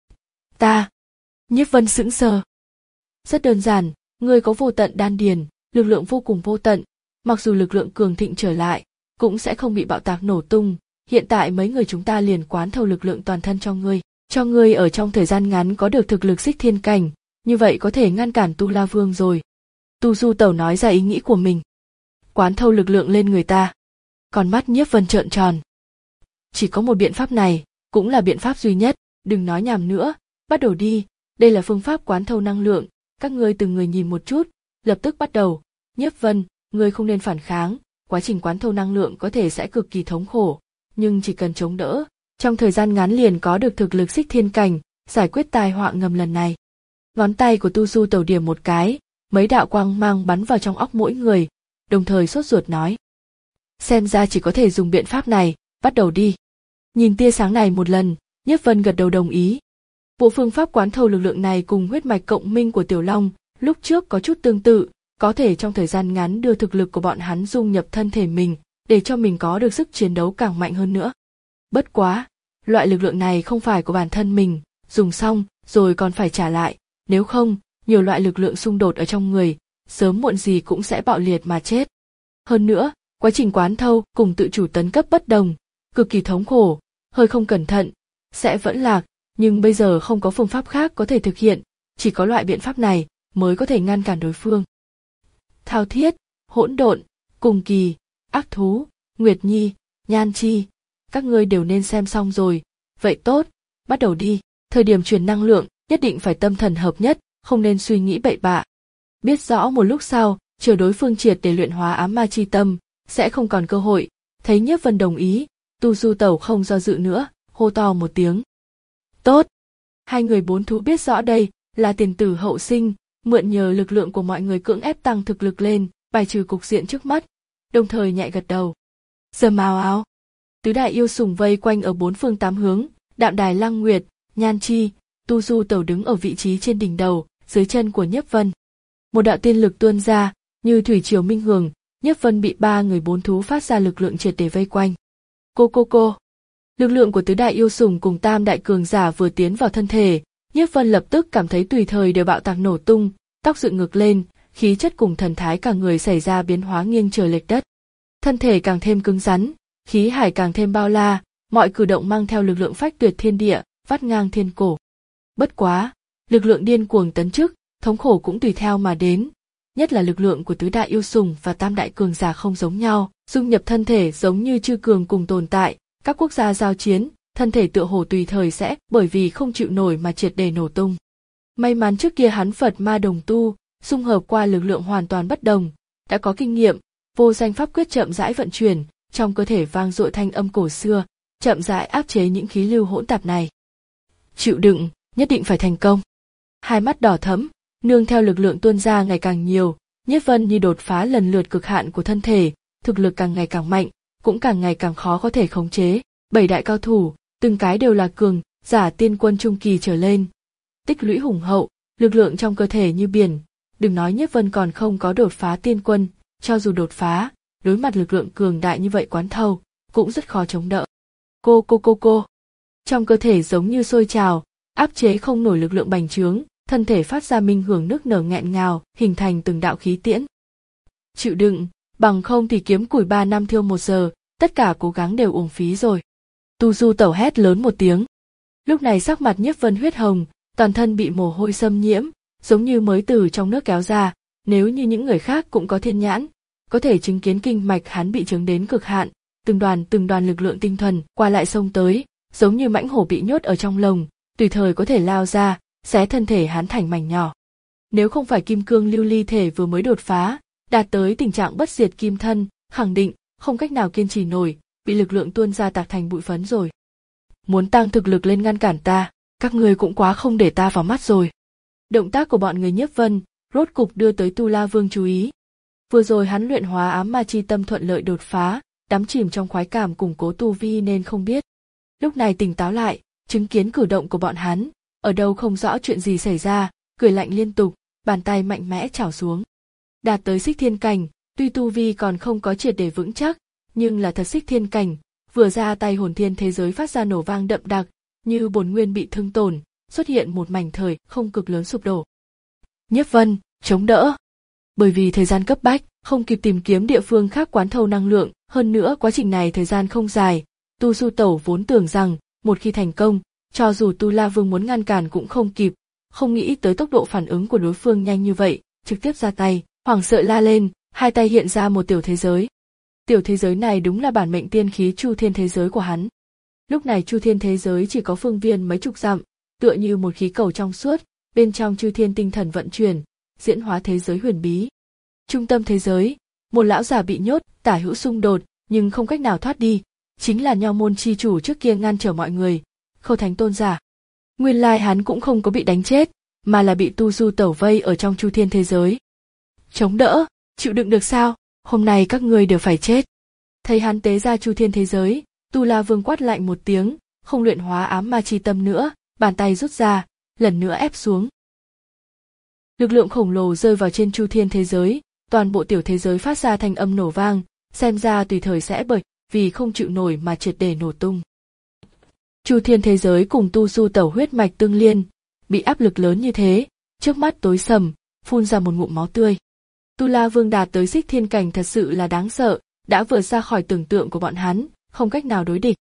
Ta. Nhiếp Vân sững sờ. Rất đơn giản, ngươi có vô tận đan điền, lực lượng vô cùng vô tận, mặc dù lực lượng cường thịnh trở lại, cũng sẽ không bị bạo tạc nổ tung. Hiện tại mấy người chúng ta liền quán thâu lực lượng toàn thân cho ngươi, cho ngươi ở trong thời gian ngắn có được thực lực xích thiên cảnh, như vậy có thể ngăn cản Tu La Vương rồi. Tu Du Tẩu nói ra ý nghĩ của mình. Quán thâu lực lượng lên người ta. Còn mắt Nhiếp Vân trợn tròn. Chỉ có một biện pháp này, cũng là biện pháp duy nhất, đừng nói nhảm nữa, bắt đầu đi, đây là phương pháp quán thâu năng lượng, các ngươi từng người nhìn một chút, lập tức bắt đầu. Nhiếp Vân, ngươi không nên phản kháng, quá trình quán thâu năng lượng có thể sẽ cực kỳ thống khổ, nhưng chỉ cần chống đỡ, trong thời gian ngắn liền có được thực lực xích thiên cảnh, giải quyết tai họa ngầm lần này. Ngón tay của Tu Du Tẩu điểm một cái, mấy đạo quang mang bắn vào trong óc mỗi người, đồng thời sốt ruột nói. Xem ra chỉ có thể dùng biện pháp này, bắt đầu đi. Nhìn tia sáng này một lần, Nhiếp Vân gật đầu đồng ý. Bộ phương pháp quán thâu lực lượng này cùng huyết mạch cộng minh của Tiểu Long, lúc trước có chút tương tự, có thể trong thời gian ngắn đưa thực lực của bọn hắn dung nhập thân thể mình, để cho mình có được sức chiến đấu càng mạnh hơn nữa. Bất quá, loại lực lượng này không phải của bản thân mình, dùng xong rồi còn phải trả lại, nếu không, nhiều loại lực lượng xung đột ở trong người, sớm muộn gì cũng sẽ bạo liệt mà chết. Hơn nữa, quá trình quán thâu cùng tự chủ tấn cấp bất đồng, cực kỳ thống khổ, hơi không cẩn thận, sẽ vẫn lạc, nhưng bây giờ không có phương pháp khác có thể thực hiện, chỉ có loại biện pháp này mới có thể ngăn cản đối phương. Thao thiết, hỗn độn, cùng kỳ, ác thú, Nguyệt Nhi, Nhan Chi, các ngươi đều nên xem xong rồi, vậy tốt, bắt đầu đi, thời điểm truyền năng lượng, nhất định phải tâm thần hợp nhất, không nên suy nghĩ bậy bạ. Biết rõ một lúc sau, chờ đối phương triệt để luyện hóa ám ma chi tâm, sẽ không còn cơ hội, thấy Nhiếp Vân đồng ý, Tu Du Tẩu không do dự nữa, hô to một tiếng. Tốt! Hai người bốn thú biết rõ đây là tiền tử hậu sinh, mượn nhờ lực lượng của mọi người cưỡng ép tăng thực lực lên, bài trừ cục diện trước mắt, đồng thời nhạy gật đầu. Dầm ào ào, tứ đại yêu sùng vây quanh ở bốn phương tám hướng, Đạm Đài Lăng Nguyệt, Nhan Chi, Tu Du Tẩu đứng ở vị trí trên đỉnh đầu, dưới chân của Nhiếp Vân. Một đạo tiên lực tuôn ra, như thủy triều minh hường, Nhiếp Vân bị ba người bốn thú phát ra lực lượng triệt để vây quanh. Cô cô cô. Lực lượng của tứ đại yêu sùng cùng tam đại cường giả vừa tiến vào thân thể, Nhiếp Vân lập tức cảm thấy tùy thời đều bạo tạc nổ tung, tóc dựng ngược lên, khí chất cùng thần thái cả người xảy ra biến hóa nghiêng trời lệch đất. Thân thể càng thêm cứng rắn, khí hải càng thêm bao la, mọi cử động mang theo lực lượng phách tuyệt thiên địa, vắt ngang thiên cổ. Bất quá, lực lượng điên cuồng tấn chức, thống khổ cũng tùy theo mà đến, nhất là lực lượng của tứ đại yêu sùng và tam đại cường giả không giống nhau, dung nhập thân thể giống như chư cường cùng tồn tại, các quốc gia giao chiến, thân thể tựa hồ tùy thời sẽ bởi vì không chịu nổi mà triệt để nổ tung. May mắn trước kia hắn Phật ma đồng tu, dung hợp qua lực lượng hoàn toàn bất đồng, đã có kinh nghiệm, vô danh pháp quyết chậm rãi vận chuyển, trong cơ thể vang dội thanh âm cổ xưa, chậm rãi áp chế những khí lưu hỗn tạp này. Chịu đựng, nhất định phải thành công. Hai mắt đỏ thẫm, nương theo lực lượng tuôn ra ngày càng nhiều, Nhiếp Vân như đột phá lần lượt cực hạn của thân thể, thực lực càng ngày càng mạnh, cũng càng ngày càng khó có thể khống chế. Bảy đại cao thủ, từng cái đều là cường giả tiên quân trung kỳ trở lên, tích lũy hùng hậu, lực lượng trong cơ thể như biển. Đừng nói Nhiếp Vân còn không có đột phá tiên quân, cho dù đột phá, đối mặt lực lượng cường đại như vậy quán thâu, cũng rất khó chống đỡ. Cô cô cô cô, trong cơ thể giống như sôi trào, áp chế không nổi lực lượng bành trướng, thân thể phát ra minh hưởng nước nở nghẹn ngào, hình thành từng đạo khí tiễn. Chịu đựng, bằng không thì kiếm củi ba năm thiêu một giờ, tất cả cố gắng đều uổng phí rồi. Tu Du Tẩu hét lớn một tiếng. Lúc này sắc mặt Nhiếp Vân huyết hồng, toàn thân bị mồ hôi xâm nhiễm, giống như mới từ trong nước kéo ra. Nếu như những người khác cũng có thiên nhãn, có thể chứng kiến kinh mạch hắn bị chướng đến cực hạn, từng đoàn từng đoàn lực lượng tinh thuần qua lại xông tới, giống như mãnh hổ bị nhốt ở trong lồng, tùy thời có thể lao ra, xé thân thể hắn thành mảnh nhỏ. Nếu không phải kim cương lưu ly thể vừa mới đột phá, đạt tới tình trạng bất diệt kim thân, khẳng định không cách nào kiên trì nổi, bị lực lượng tuôn ra tạc thành bụi phấn rồi. Muốn tăng thực lực lên ngăn cản ta, các ngươi cũng quá không để ta vào mắt rồi. Động tác của bọn người Nhiếp Vân rốt cục đưa tới Tu La Vương chú ý. Vừa rồi hắn luyện hóa ám ma chi tâm thuận lợi đột phá, đắm chìm trong khoái cảm củng cố tu vi nên không biết. Lúc này tỉnh táo lại, chứng kiến cử động của bọn hắn, ở đâu không rõ chuyện gì xảy ra, cười lạnh liên tục, bàn tay mạnh mẽ chảo xuống. Đạt tới xích thiên cảnh, tuy tu vi còn không có triệt để vững chắc, nhưng là thật xích thiên cảnh, vừa ra tay hồn thiên thế giới phát ra nổ vang đậm đặc, như bổn nguyên bị thương tổn, xuất hiện một mảnh thời không cực lớn sụp đổ. Nhiếp Vân, chống đỡ. Bởi vì thời gian cấp bách, không kịp tìm kiếm địa phương khác quán thâu năng lượng, hơn nữa quá trình này thời gian không dài, Tu Du Tẩu vốn tưởng rằng, một khi thành công, cho dù Tu La Vương muốn ngăn cản cũng không kịp, không nghĩ tới tốc độ phản ứng của đối phương nhanh như vậy, trực tiếp ra tay, hoảng sợ la lên, hai tay hiện ra một tiểu thế giới. Tiểu thế giới này đúng là bản mệnh tiên khí Chu Thiên thế giới của hắn. Lúc này Chu Thiên thế giới chỉ có phương viên mấy chục dặm, tựa như một khí cầu trong suốt, bên trong Chư Thiên tinh thần vận chuyển, diễn hóa thế giới huyền bí. Trung tâm thế giới, một lão già bị nhốt, tả hữu xung đột, nhưng không cách nào thoát đi, chính là Nho môn chi chủ trước kia ngăn trở mọi người, Khâu Thánh tôn giả. Nguyên lai hắn cũng không có bị đánh chết, mà là bị Tu Du Tẩu vây ở trong Chu Thiên thế giới. Chống đỡ, chịu đựng được sao? Hôm nay các ngươi đều phải chết. Thấy hắn tế ra Chu Thiên thế giới, Tu La Vương quát lạnh một tiếng, không luyện hóa ám ma chi tâm nữa, bàn tay rút ra, lần nữa ép xuống. Lực lượng khổng lồ rơi vào trên Chu Thiên thế giới, toàn bộ tiểu thế giới phát ra thanh âm nổ vang, xem ra tùy thời sẽ bởi vì không chịu nổi mà triệt để nổ tung. Chu thiên thế giới cùng tu du tẩu huyết mạch tương liên, bị áp lực lớn như thế, trước mắt tối sầm, phun ra một ngụm máu tươi. Tu La Vương đạt tới xích thiên cảnh thật sự là đáng sợ, đã vượt ra khỏi tưởng tượng của bọn hắn, không cách nào đối địch.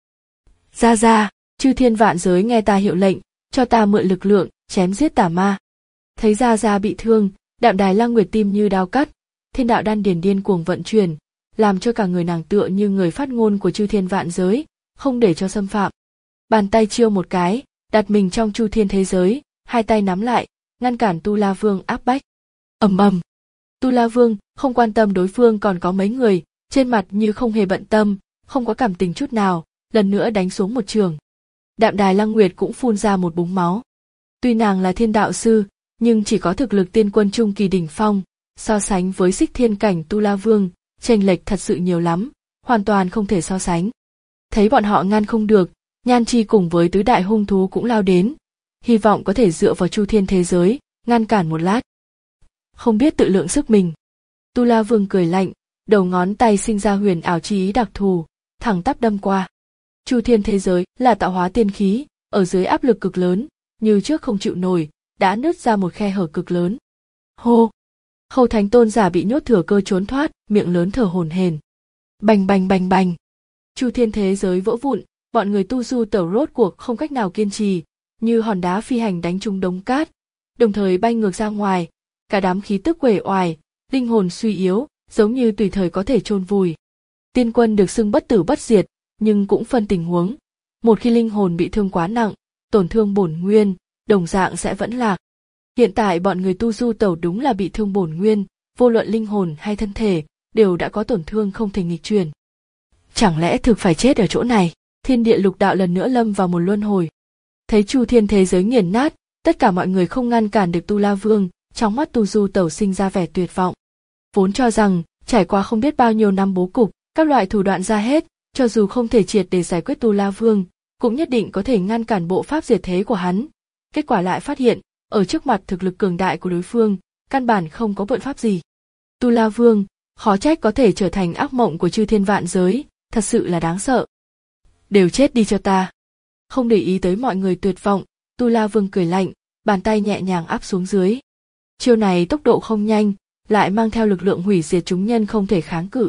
Ra ra, chư thiên vạn giới nghe ta hiệu lệnh, cho ta mượn lực lượng, chém giết tà ma. Thấy Ra Ra bị thương, Đạm Đài Lăng Nguyệt tim như đao cắt, thiên đạo đan điền điên cuồng vận chuyển, làm cho cả người nàng tựa như người phát ngôn của chư thiên vạn giới, không để cho xâm phạm. Bàn tay chiêu một cái, đặt mình trong chu thiên thế giới, hai tay nắm lại, ngăn cản Tu La Vương áp bách. Ầm ầm. Tu La Vương không quan tâm đối phương còn có mấy người, trên mặt như không hề bận tâm, không có cảm tình chút nào, lần nữa đánh xuống một trường. Đạm Đài Lăng Nguyệt cũng phun ra một búng máu. Tuy nàng là thiên đạo sư, nhưng chỉ có thực lực tiên quân trung kỳ đỉnh phong, so sánh với xích thiên cảnh Tu La Vương, chênh lệch thật sự nhiều lắm, hoàn toàn không thể so sánh. Thấy bọn họ ngăn không được, Nhan Chi cùng với tứ đại hung thú cũng lao đến, hy vọng có thể dựa vào chu thiên thế giới, ngăn cản một lát. Không biết tự lượng sức mình. Tu La Vương cười lạnh, đầu ngón tay sinh ra huyền ảo chi ý đặc thù, thẳng tắp đâm qua. Chu thiên thế giới là tạo hóa tiên khí, ở dưới áp lực cực lớn, như trước không chịu nổi, đã nứt ra một khe hở cực lớn. Hô! Hầu Thánh Tôn giả bị nhốt thừa cơ trốn thoát, miệng lớn thở hổn hển. Bành bành bành bành. Chu thiên thế giới vỡ vụn, bọn người tu du tẩu rốt cuộc không cách nào kiên trì, như hòn đá phi hành đánh trúng đống cát, đồng thời bay ngược ra ngoài, cả đám khí tức uể oải, linh hồn suy yếu, giống như tùy thời có thể chôn vùi. Tiên quân được xưng bất tử bất diệt, nhưng cũng phân tình huống. Một khi linh hồn bị thương quá nặng, tổn thương bổn nguyên, đồng dạng sẽ vẫn lạc. Hiện tại bọn người tu du tẩu đúng là bị thương bổn nguyên, vô luận linh hồn hay thân thể, đều đã có tổn thương không thể nghịch chuyển. Chẳng lẽ thực phải chết ở chỗ này? Thiên địa lục đạo lần nữa lâm vào một luân hồi. Thấy chu thiên thế giới nghiền nát, tất cả mọi người không ngăn cản được Tu La Vương, trong mắt tu du tẩu sinh ra vẻ tuyệt vọng. Vốn cho rằng, trải qua không biết bao nhiêu năm bố cục, các loại thủ đoạn ra hết, cho dù không thể triệt để giải quyết Tu La Vương, cũng nhất định có thể ngăn cản bộ pháp diệt thế của hắn. Kết quả lại phát hiện, ở trước mặt thực lực cường đại của đối phương, căn bản không có biện pháp gì. Tu La Vương, khó trách có thể trở thành ác mộng của chư thiên vạn giới, thật sự là đáng sợ. Đều chết đi cho ta. Không để ý tới mọi người tuyệt vọng, Tu La Vương cười lạnh, bàn tay nhẹ nhàng áp xuống dưới. Chiêu này tốc độ không nhanh, lại mang theo lực lượng hủy diệt chúng nhân không thể kháng cự.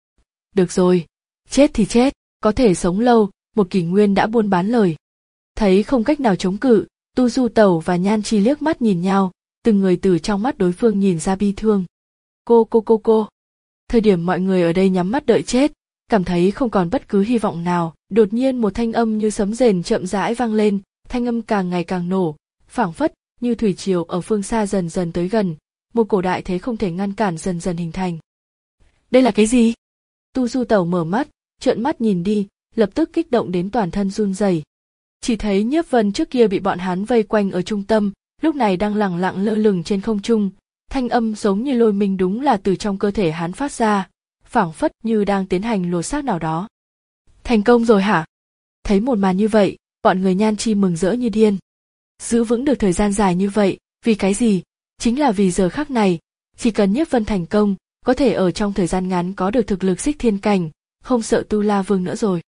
Được rồi, chết thì chết, có thể sống lâu, một kỷ nguyên đã buôn bán lời. Thấy không cách nào chống cự, Tu Du Tẩu và Nhan Chi liếc mắt nhìn nhau, từng người từ trong mắt đối phương nhìn ra bi thương. Cô cô cô cô. Thời điểm mọi người ở đây nhắm mắt đợi chết, cảm thấy không còn bất cứ hy vọng nào, đột nhiên một thanh âm như sấm rền chậm rãi vang lên, thanh âm càng ngày càng nổ, phảng phất như thủy triều ở phương xa dần dần tới gần, một cổ đại thế không thể ngăn cản dần dần hình thành. Đây là cái gì? Tu Du Tẩu mở mắt, trợn mắt nhìn đi, lập tức kích động đến toàn thân run rẩy. Chỉ thấy Nhiếp Vân trước kia bị bọn hắn vây quanh ở trung tâm, lúc này đang lẳng lặng lơ lửng trên không trung, thanh âm giống như lôi minh đúng là từ trong cơ thể hắn phát ra, phảng phất như đang tiến hành lột xác nào đó. Thành công rồi hả? Thấy một màn như vậy, bọn người Nhan Chi mừng rỡ như điên. Giữ vững được thời gian dài như vậy, vì cái gì? Chính là vì giờ khắc này, chỉ cần Nhiếp Vân thành công, có thể ở trong thời gian ngắn có được thực lực xích thiên cảnh, không sợ Tu La Vương nữa rồi.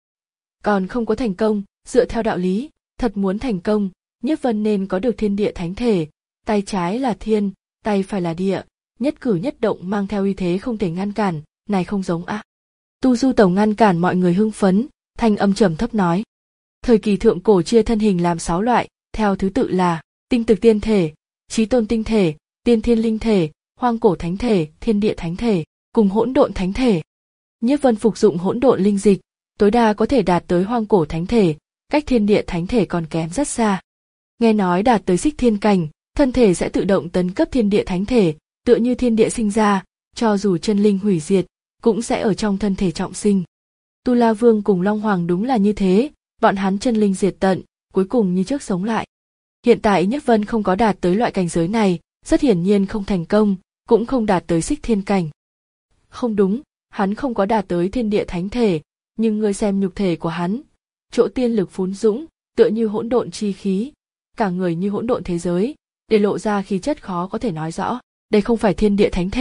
Còn không có thành công, dựa theo đạo lý, thật muốn thành công, Nhiếp Vân nên có được thiên địa thánh thể, tay trái là thiên, tay phải là địa, nhất cử nhất động mang theo uy thế không thể ngăn cản, này không giống á. À. Tu Du Tẩu ngăn cản mọi người hưng phấn, thanh âm trầm thấp nói. Thời kỳ thượng cổ chia thân hình làm sáu loại, theo thứ tự là tinh thực tiên thể, chí tôn tinh thể, tiên thiên linh thể, hoang cổ thánh thể, thiên địa thánh thể, cùng hỗn độn thánh thể. Nhiếp Vân phục dụng hỗn độn linh dịch, tối đa có thể đạt tới hoang cổ thánh thể, cách thiên địa thánh thể còn kém rất xa. Nghe nói đạt tới xích thiên cảnh, thân thể sẽ tự động tấn cấp thiên địa thánh thể, tựa như thiên địa sinh ra, cho dù chân linh hủy diệt, cũng sẽ ở trong thân thể trọng sinh. Tu La Vương cùng Long Hoàng đúng là như thế, bọn hắn chân linh diệt tận, cuối cùng như trước sống lại. Hiện tại Nhất Vân không có đạt tới loại cảnh giới này, rất hiển nhiên không thành công, cũng không đạt tới xích thiên cảnh. Không đúng, hắn không có đạt tới thiên địa thánh thể, nhưng ngươi xem nhục thể của hắn, chỗ tiên lực phún dũng, tựa như hỗn độn chi khí, cả người như hỗn độn thế giới, để lộ ra khí chất khó có thể nói rõ. Đây không phải thiên địa thánh thể,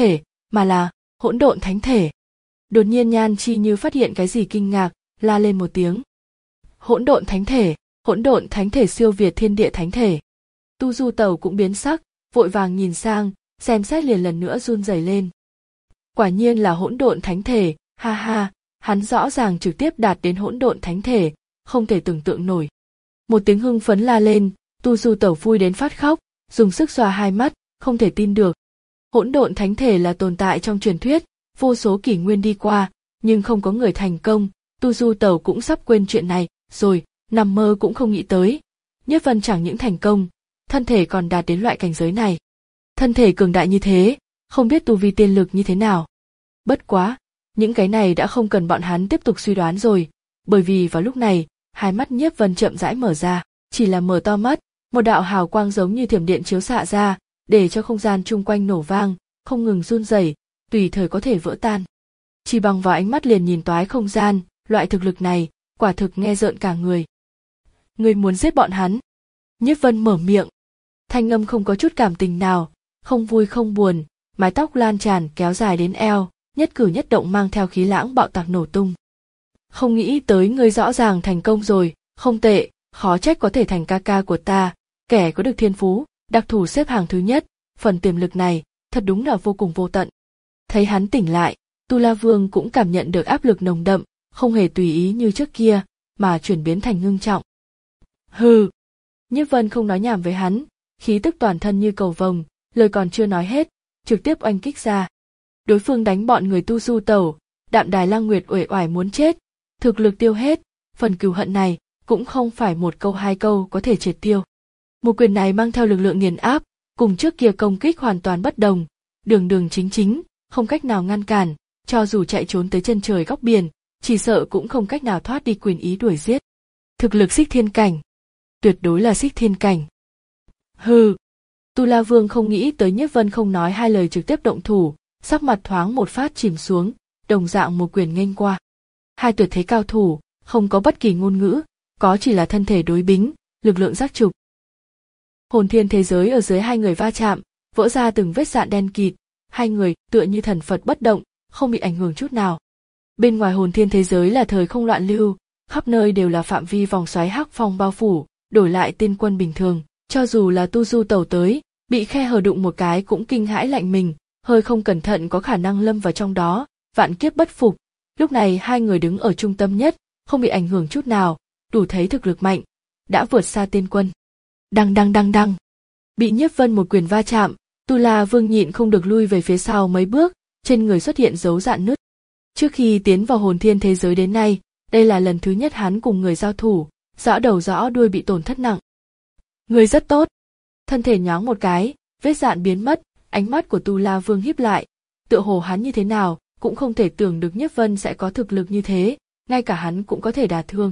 mà là hỗn độn thánh thể. Đột nhiên Nhan Chi Như phát hiện cái gì kinh ngạc, la lên một tiếng. Hỗn độn thánh thể, hỗn độn thánh thể siêu việt thiên địa thánh thể. Tu Du Tẩu cũng biến sắc, vội vàng nhìn sang, xem xét liền lần nữa run rẩy lên. Quả nhiên là hỗn độn thánh thể, ha ha, hắn rõ ràng trực tiếp đạt đến hỗn độn thánh thể, không thể tưởng tượng nổi. Một tiếng hưng phấn la lên, Tu Du Tẩu vui đến phát khóc, dùng sức xoa hai mắt, không thể tin được. Hỗn độn thánh thể là tồn tại trong truyền thuyết, vô số kỷ nguyên đi qua, nhưng không có người thành công. Tu Du Tẩu cũng sắp quên chuyện này, rồi, nằm mơ cũng không nghĩ tới. Nhất Vân chẳng những thành công, thân thể còn đạt đến loại cảnh giới này. Thân thể cường đại như thế, không biết tu vi tiên lực như thế nào. Bất quá, những cái này đã không cần bọn hắn tiếp tục suy đoán rồi, bởi vì vào lúc này, hai mắt Nhiếp Vân chậm rãi mở ra, chỉ là mở to mắt, một đạo hào quang giống như thiểm điện chiếu xạ ra, để cho không gian chung quanh nổ vang, không ngừng run rẩy, tùy thời có thể vỡ tan. Chỉ bằng vào ánh mắt liền nhìn toái không gian, loại thực lực này, quả thực nghe rợn cả người. Ngươi muốn giết bọn hắn? Nhiếp Vân mở miệng, thanh âm không có chút cảm tình nào, không vui không buồn, mái tóc lan tràn kéo dài đến eo, nhất cử nhất động mang theo khí lãng bạo tạc nổ tung. Không nghĩ tới ngươi rõ ràng thành công rồi, không tệ, khó trách có thể thành ca ca của ta, kẻ có được thiên phú, đặc thù xếp hàng thứ nhất, phần tiềm lực này, thật đúng là vô cùng vô tận. Thấy hắn tỉnh lại, Tu La Vương cũng cảm nhận được áp lực nồng đậm, không hề tùy ý như trước kia, mà chuyển biến thành ngưng trọng. Hừ! Nhiếp Vân không nói nhảm với hắn, khí tức toàn thân như cầu vồng, lời còn chưa nói hết, trực tiếp oanh kích ra. Đối phương đánh bọn người Tu Du Tẩu, Đạm Đài Lăng Nguyệt uể oải muốn chết, thực lực tiêu hết, phần cừu hận này cũng không phải một câu hai câu có thể triệt tiêu. Một quyền này mang theo lực lượng nghiền áp, cùng trước kia công kích hoàn toàn bất đồng, đường đường chính chính, không cách nào ngăn cản, cho dù chạy trốn tới chân trời góc biển, chỉ sợ cũng không cách nào thoát đi quyền ý đuổi giết. Thực lực xích thiên cảnh, tuyệt đối là xích thiên cảnh. Hừ! Tu La Vương không nghĩ tới Nhiếp Vân không nói hai lời trực tiếp động thủ, sắc mặt thoáng một phát chìm xuống, đồng dạng một quyền nghênh qua. Hai tuyệt thế cao thủ, không có bất kỳ ngôn ngữ, có chỉ là thân thể đối bính, lực lượng giác trục. Hồn thiên thế giới ở dưới hai người va chạm, vỡ ra từng vết rạn đen kịt, hai người tựa như thần Phật bất động, không bị ảnh hưởng chút nào. Bên ngoài hồn thiên thế giới là thời không loạn lưu, khắp nơi đều là phạm vi vòng xoáy hắc phong bao phủ, đổi lại tiên quân bình thường, cho dù là Tu Du Tẩu tới, bị khe hở đụng một cái cũng kinh hãi lạnh mình, hơi không cẩn thận có khả năng lâm vào trong đó, vạn kiếp bất phục. Lúc này hai người đứng ở trung tâm nhất, không bị ảnh hưởng chút nào, đủ thấy thực lực mạnh, đã vượt xa tiên quân. Đăng đăng đăng đăng, bị Nhiếp Vân một quyền va chạm, Tu La Vương nhịn không được lui về phía sau mấy bước, trên người xuất hiện dấu rạn nứt. Trước khi tiến vào hồn thiên thế giới đến nay, đây là lần thứ nhất hắn cùng người giao thủ, rõ đầu rõ đuôi bị tổn thất nặng. Người rất tốt. Thân thể nhoáng một cái, vết rạn biến mất, ánh mắt của Tu La Vương híp lại, tựa hồ hắn như thế nào cũng không thể tưởng được Nhiếp Vân sẽ có thực lực như thế, ngay cả hắn cũng có thể đả thương.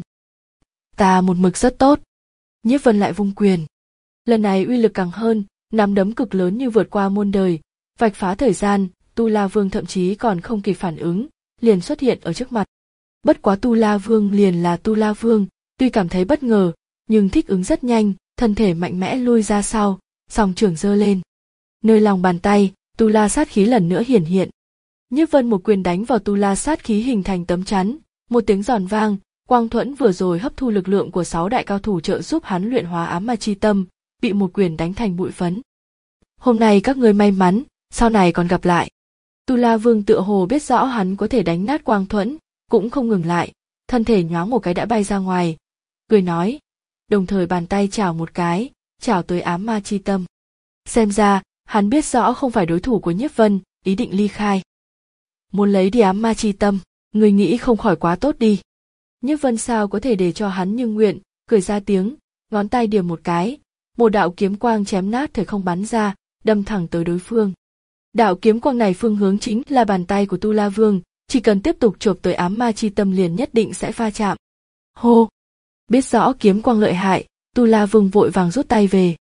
Ta một mực rất tốt. Nhiếp Vân lại vung quyền. Lần này uy lực càng hơn, nắm đấm cực lớn như vượt qua muôn đời, vạch phá thời gian, Tu La Vương thậm chí còn không kịp phản ứng, liền xuất hiện ở trước mặt. Bất quá Tu La Vương liền là Tu La Vương, tuy cảm thấy bất ngờ, nhưng thích ứng rất nhanh, thân thể mạnh mẽ lui ra sau, song trưởng giơ lên. Nơi lòng bàn tay, Tu La sát khí lần nữa hiển hiện. Nhiếp Vân một quyền đánh vào Tu La sát khí hình thành tấm chắn, một tiếng giòn vang, Quang Thuẫn vừa rồi hấp thu lực lượng của sáu đại cao thủ trợ giúp hắn luyện hóa ám ma chi tâm, bị một quyền đánh thành bụi phấn. Hôm nay các ngươi may mắn, sau này còn gặp lại. Tu La Vương tựa hồ biết rõ hắn có thể đánh nát Quang Thuẫn, cũng không ngừng lại, thân thể nhoáng một cái đã bay ra ngoài, cười nói, đồng thời bàn tay chảo một cái, chảo tới ám ma chi tâm. Xem ra, hắn biết rõ không phải đối thủ của Nhiếp Vân, ý định ly khai. Muốn lấy đi ám ma chi tâm, người nghĩ không khỏi quá tốt đi. Nhiếp Vân sao có thể để cho hắn như nguyện, cười ra tiếng, ngón tay điểm một cái, một đạo kiếm quang chém nát thời không bắn ra, đâm thẳng tới đối phương. Đạo kiếm quang này phương hướng chính là bàn tay của Tu La Vương, chỉ cần tiếp tục chộp tới ám ma chi tâm liền nhất định sẽ va chạm. Hô! Biết rõ kiếm quang lợi hại, Tu La Vương vội vàng rút tay về.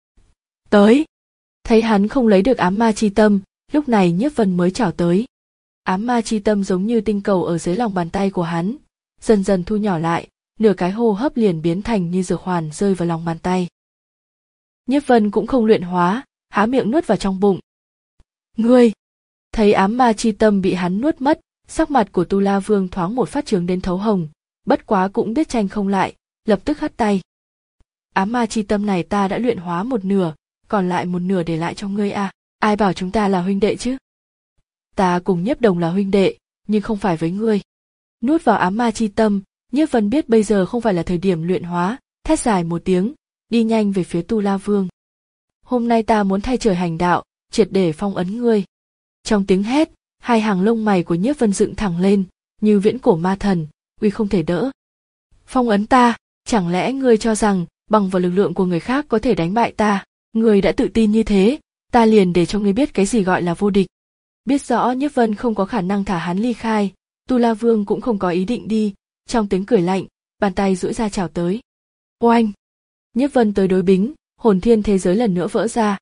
Tới! Thấy hắn không lấy được ám ma chi tâm, lúc này Nhiếp Vân mới chảo tới. Ám ma chi tâm giống như tinh cầu ở dưới lòng bàn tay của hắn, dần dần thu nhỏ lại, nửa cái hô hấp liền biến thành như dược hoàn rơi vào lòng bàn tay. Nhiếp Vân cũng không luyện hóa, há miệng nuốt vào trong bụng. Ngươi! Thấy ám ma chi tâm bị hắn nuốt mất, sắc mặt của Tu La Vương thoáng một phát trướng đến thấu hồng, bất quá cũng biết tranh không lại, lập tức hất tay. Ám ma chi tâm này ta đã luyện hóa một nửa, còn lại một nửa để lại cho ngươi à, ai bảo chúng ta là huynh đệ chứ? Ta cùng Nhiếp Đồng là huynh đệ, nhưng không phải với ngươi. Nuốt vào ám ma chi tâm, Nhiếp Vân biết bây giờ không phải là thời điểm luyện hóa, thét dài một tiếng, đi nhanh về phía Tu La Vương. Hôm nay ta muốn thay trời hành đạo, triệt để phong ấn ngươi. Trong tiếng hét, hai hàng lông mày của Nhiếp Vân dựng thẳng lên, như viễn cổ ma thần, uy không thể đỡ. Phong ấn ta, chẳng lẽ ngươi cho rằng bằng vào lực lượng của người khác có thể đánh bại ta? Ngươi đã tự tin như thế, ta liền để cho ngươi biết cái gì gọi là vô địch. Biết rõ Nhiếp Vân không có khả năng thả hắn ly khai, Tu La Vương cũng không có ý định đi, trong tiếng cười lạnh, bàn tay duỗi ra chào tới. Oanh! Nhiếp Vân tới đối bính, hồn thiên thế giới lần nữa vỡ ra.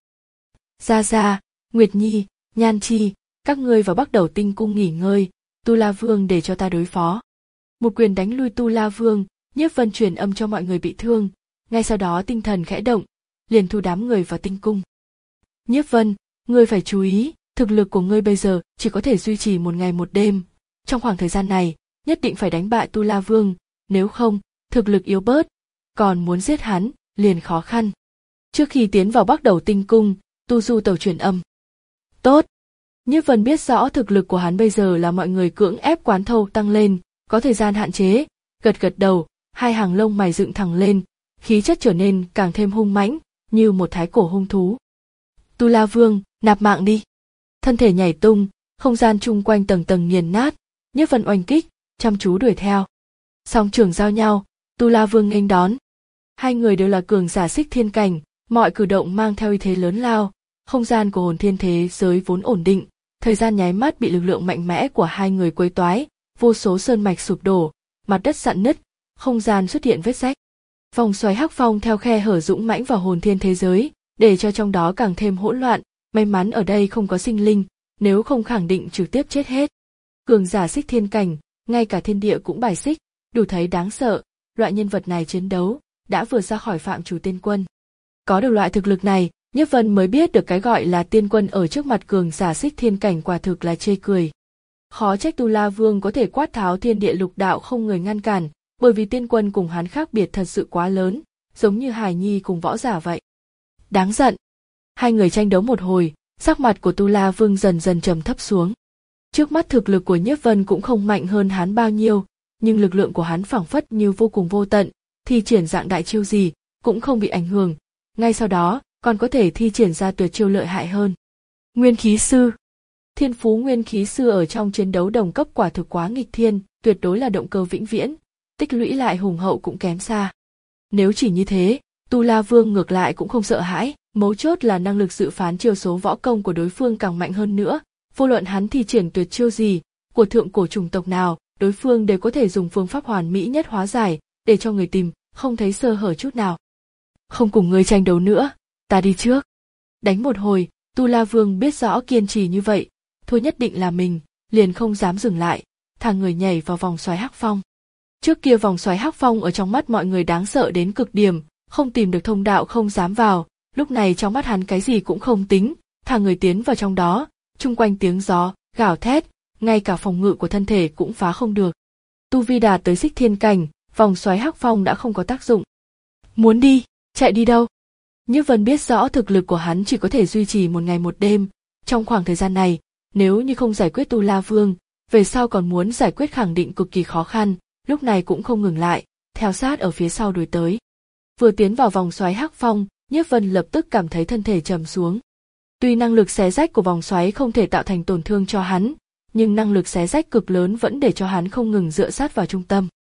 Gia Gia, Nguyệt Nhi, Nhan Chi, các ngươi vào Bắc Đầu Tinh cung nghỉ ngơi, Tu La Vương để cho ta đối phó. Một quyền đánh lui Tu La Vương, Nhiếp Vân truyền âm cho mọi người bị thương, ngay sau đó tinh thần khẽ động, liền thu đám người vào tinh cung. Nhiếp Vân, ngươi phải chú ý, thực lực của ngươi bây giờ chỉ có thể duy trì một ngày một đêm. Trong khoảng thời gian này, nhất định phải đánh bại Tu La Vương, nếu không, thực lực yếu bớt, còn muốn giết hắn, liền khó khăn. Trước khi tiến vào Bắc Đầu Tinh cung, Tu Du Tẩu truyền âm. Tốt. Nhiếp Vân biết rõ thực lực của hắn bây giờ là mọi người cưỡng ép quán thâu tăng lên, có thời gian hạn chế, gật gật đầu, hai hàng lông mày dựng thẳng lên, khí chất trở nên càng thêm hung mãnh, như một thái cổ hung thú. Tu La Vương, nạp mạng đi. Thân thể nhảy tung, không gian chung quanh tầng tầng nghiền nát, Nhiếp Vân oanh kích, chăm chú đuổi theo. Song trường giao nhau, Tu La Vương nghênh đón. Hai người đều là cường giả xích thiên cảnh, mọi cử động mang theo uy thế lớn lao, không gian của hồn thiên thế giới vốn ổn định, thời gian nháy mắt bị lực lượng mạnh mẽ của hai người quấy toái, vô số sơn mạch sụp đổ, mặt đất rạn nứt, không gian xuất hiện vết rách. Vòng xoáy hắc phong theo khe hở dũng mãnh vào hồn thiên thế giới, để cho trong đó càng thêm hỗn loạn, may mắn ở đây không có sinh linh, nếu không khẳng định trực tiếp chết hết. Cường giả xích thiên cảnh, ngay cả thiên địa cũng bài xích, đủ thấy đáng sợ, loại nhân vật này chiến đấu, đã vượt ra khỏi phạm trù tiên quân. Có được loại thực lực này, Nhiếp Vân mới biết được cái gọi là tiên quân ở trước mặt cường giả xích thiên cảnh quả thực là chê cười. Khó trách Tu La Vương có thể quát tháo thiên địa lục đạo không người ngăn cản, bởi vì tiên quân cùng hắn khác biệt thật sự quá lớn, giống như hài nhi cùng võ giả vậy. Đáng giận. Hai người tranh đấu một hồi, sắc mặt của Tu La Vương dần dần trầm thấp xuống. Trước mắt thực lực của Nhiếp Vân cũng không mạnh hơn hắn bao nhiêu, nhưng lực lượng của hắn phảng phất như vô cùng vô tận, thi triển dạng đại chiêu gì cũng không bị ảnh hưởng, ngay sau đó còn có thể thi triển ra tuyệt chiêu lợi hại hơn. Nguyên khí sư. Thiên phú nguyên khí sư ở trong chiến đấu đồng cấp quả thực quá nghịch thiên, tuyệt đối là động cơ vĩnh viễn, tích lũy lại hùng hậu cũng kém xa. Nếu chỉ như thế, Tu La Vương ngược lại cũng không sợ hãi, mấu chốt là năng lực dự phán chiêu số võ công của đối phương càng mạnh hơn nữa, vô luận hắn thi triển tuyệt chiêu gì, của thượng cổ chủng tộc nào, đối phương đều có thể dùng phương pháp hoàn mỹ nhất hóa giải, để cho người tìm, không thấy sơ hở chút nào. Không cùng ngươi tranh đấu nữa, ta đi trước. Đánh một hồi, Tu La Vương biết rõ kiên trì như vậy, thua nhất định là mình, liền không dám dừng lại, thả người nhảy vào vòng xoáy hắc phong. Trước kia vòng xoáy hắc phong ở trong mắt mọi người đáng sợ đến cực điểm, không tìm được thông đạo không dám vào, lúc này trong mắt hắn cái gì cũng không tính, thả người tiến vào trong đó, chung quanh tiếng gió, gào thét, ngay cả phòng ngự của thân thể cũng phá không được. Tu vi đạt tới xích thiên cảnh, vòng xoáy hắc phong đã không có tác dụng. Muốn đi, chạy đi đâu? Nhiếp Vân biết rõ thực lực của hắn chỉ có thể duy trì một ngày một đêm, trong khoảng thời gian này, nếu như không giải quyết Tu La Vương, về sau còn muốn giải quyết khẳng định cực kỳ khó khăn, lúc này cũng không ngừng lại, theo sát ở phía sau đuổi tới. Vừa tiến vào vòng xoáy hắc phong, Nhiếp Vân lập tức cảm thấy thân thể trầm xuống. Tuy năng lực xé rách của vòng xoáy không thể tạo thành tổn thương cho hắn, nhưng năng lực xé rách cực lớn vẫn để cho hắn không ngừng dựa sát vào trung tâm.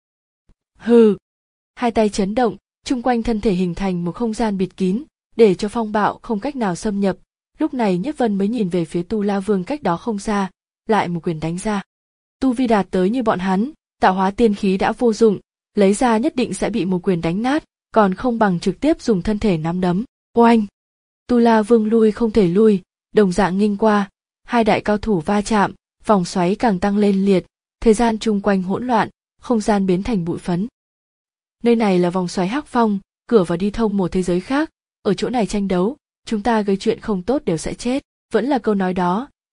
Hừ! Hai tay chấn động, chung quanh thân thể hình thành một không gian bịt kín, để cho phong bạo không cách nào xâm nhập. Lúc này Nhiếp Vân mới nhìn về phía Tu La Vương cách đó không xa, lại một quyền đánh ra. Tu vi đạt tới như bọn hắn, tạo hóa tiên khí đã vô dụng, lấy ra nhất định sẽ bị một quyền đánh nát, còn không bằng trực tiếp dùng thân thể nắm đấm. Oanh! Tu La Vương lui không thể lui, đồng dạng nghênh qua, hai đại cao thủ va chạm, vòng xoáy càng tăng lên liệt, thời gian chung quanh hỗn loạn, không gian biến thành bụi phấn. Nơi này là vòng xoáy hắc phong, cửa vào đi thông một thế giới khác, ở chỗ này tranh đấu, chúng ta gây chuyện không tốt đều sẽ chết, vẫn là câu nói đó,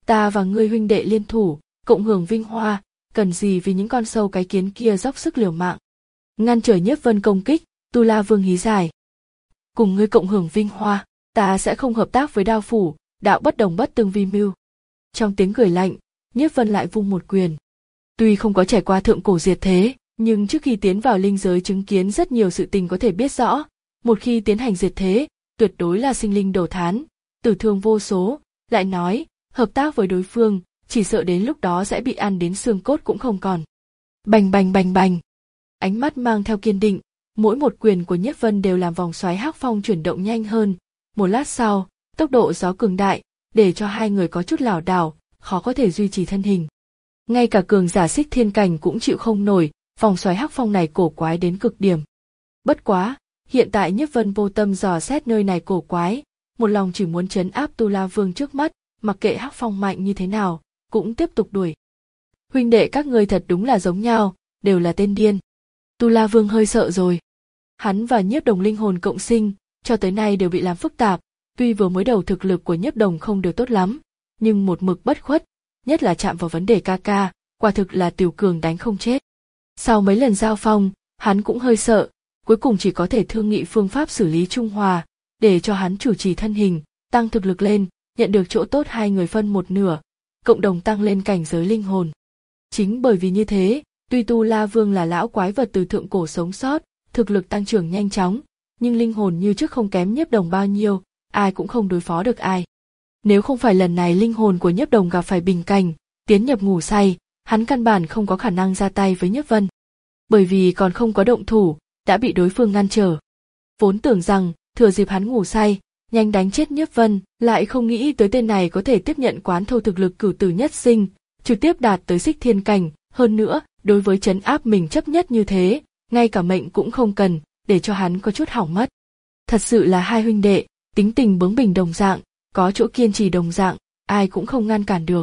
Ta và ngươi huynh đệ liên thủ, cộng hưởng vinh hoa, cần gì vì những con sâu cái kiến kia dốc sức liều mạng. Ngăn trở Nhiếp Vân công kích, Tu La Vương hí dài. Cùng ngươi cộng hưởng vinh hoa, ta sẽ không hợp tác với Đao phủ, đạo bất đồng bất tương vi mưu. Trong tiếng cười lạnh, Nhiếp Vân lại vung một quyền. Tuy không có trải qua thượng cổ diệt thế, nhưng trước khi tiến vào linh giới chứng kiến rất nhiều sự tình có thể biết rõ, một khi tiến hành diệt thế, tuyệt đối là sinh linh đổ thán, tử thương vô số, lại nói, hợp tác với đối phương, chỉ sợ đến lúc đó sẽ bị ăn đến xương cốt cũng không còn. Bành bành bành bành. Ánh mắt mang theo kiên định, mỗi một quyền của Nhiếp Vân đều làm vòng xoáy hắc phong chuyển động nhanh hơn. Một lát sau, tốc độ gió cường đại, để cho hai người có chút lảo đảo, khó có thể duy trì thân hình. Ngay cả cường giả xích thiên cảnh cũng chịu không nổi, vòng xoáy hắc phong này cổ quái đến cực điểm. Bất quá, hiện tại Nhiếp Vân vô tâm dò xét nơi này cổ quái, một lòng chỉ muốn trấn áp Tu La Vương trước mắt, mặc kệ hắc phong mạnh như thế nào, cũng tiếp tục đuổi. Huynh đệ các ngươi thật đúng là giống nhau, đều là tên điên. Tu La Vương hơi sợ rồi. Hắn và Nhiếp Đồng linh hồn cộng sinh, cho tới nay đều bị làm phức tạp, tuy vừa mới đầu thực lực của Nhiếp Đồng không được tốt lắm, nhưng một mực bất khuất, nhất là chạm vào vấn đề ca ca, quả thực là tiểu cường đánh không chết. Sau mấy lần giao phong, hắn cũng hơi sợ, cuối cùng chỉ có thể thương nghị phương pháp xử lý trung hòa, để cho hắn chủ trì thân hình, tăng thực lực lên, nhận được chỗ tốt hai người phân một nửa, cộng đồng tăng lên cảnh giới linh hồn. Chính bởi vì như thế, tuy Tu La Vương là lão quái vật từ thượng cổ sống sót, thực lực tăng trưởng nhanh chóng, nhưng linh hồn như trước không kém Nhiếp Đồng bao nhiêu, ai cũng không đối phó được ai. Nếu không phải lần này linh hồn của Nhiếp Đồng gặp phải bình cảnh, tiến nhập ngủ say, hắn căn bản không có khả năng ra tay với Nhiếp Vân. Bởi vì còn không có động thủ, đã bị đối phương ngăn trở. Vốn tưởng rằng, thừa dịp hắn ngủ say, nhanh đánh chết Nhiếp Vân, lại không nghĩ tới tên này có thể tiếp nhận quán thâu thực lực cửu tử nhất sinh, trực tiếp đạt tới xích thiên cảnh, hơn nữa, đối với trấn áp mình chấp nhất như thế, ngay cả mệnh cũng không cần, để cho hắn có chút hỏng mất. Thật sự là hai huynh đệ, tính tình bướng bỉnh đồng dạng, có chỗ kiên trì đồng dạng, ai cũng không ngăn cản được.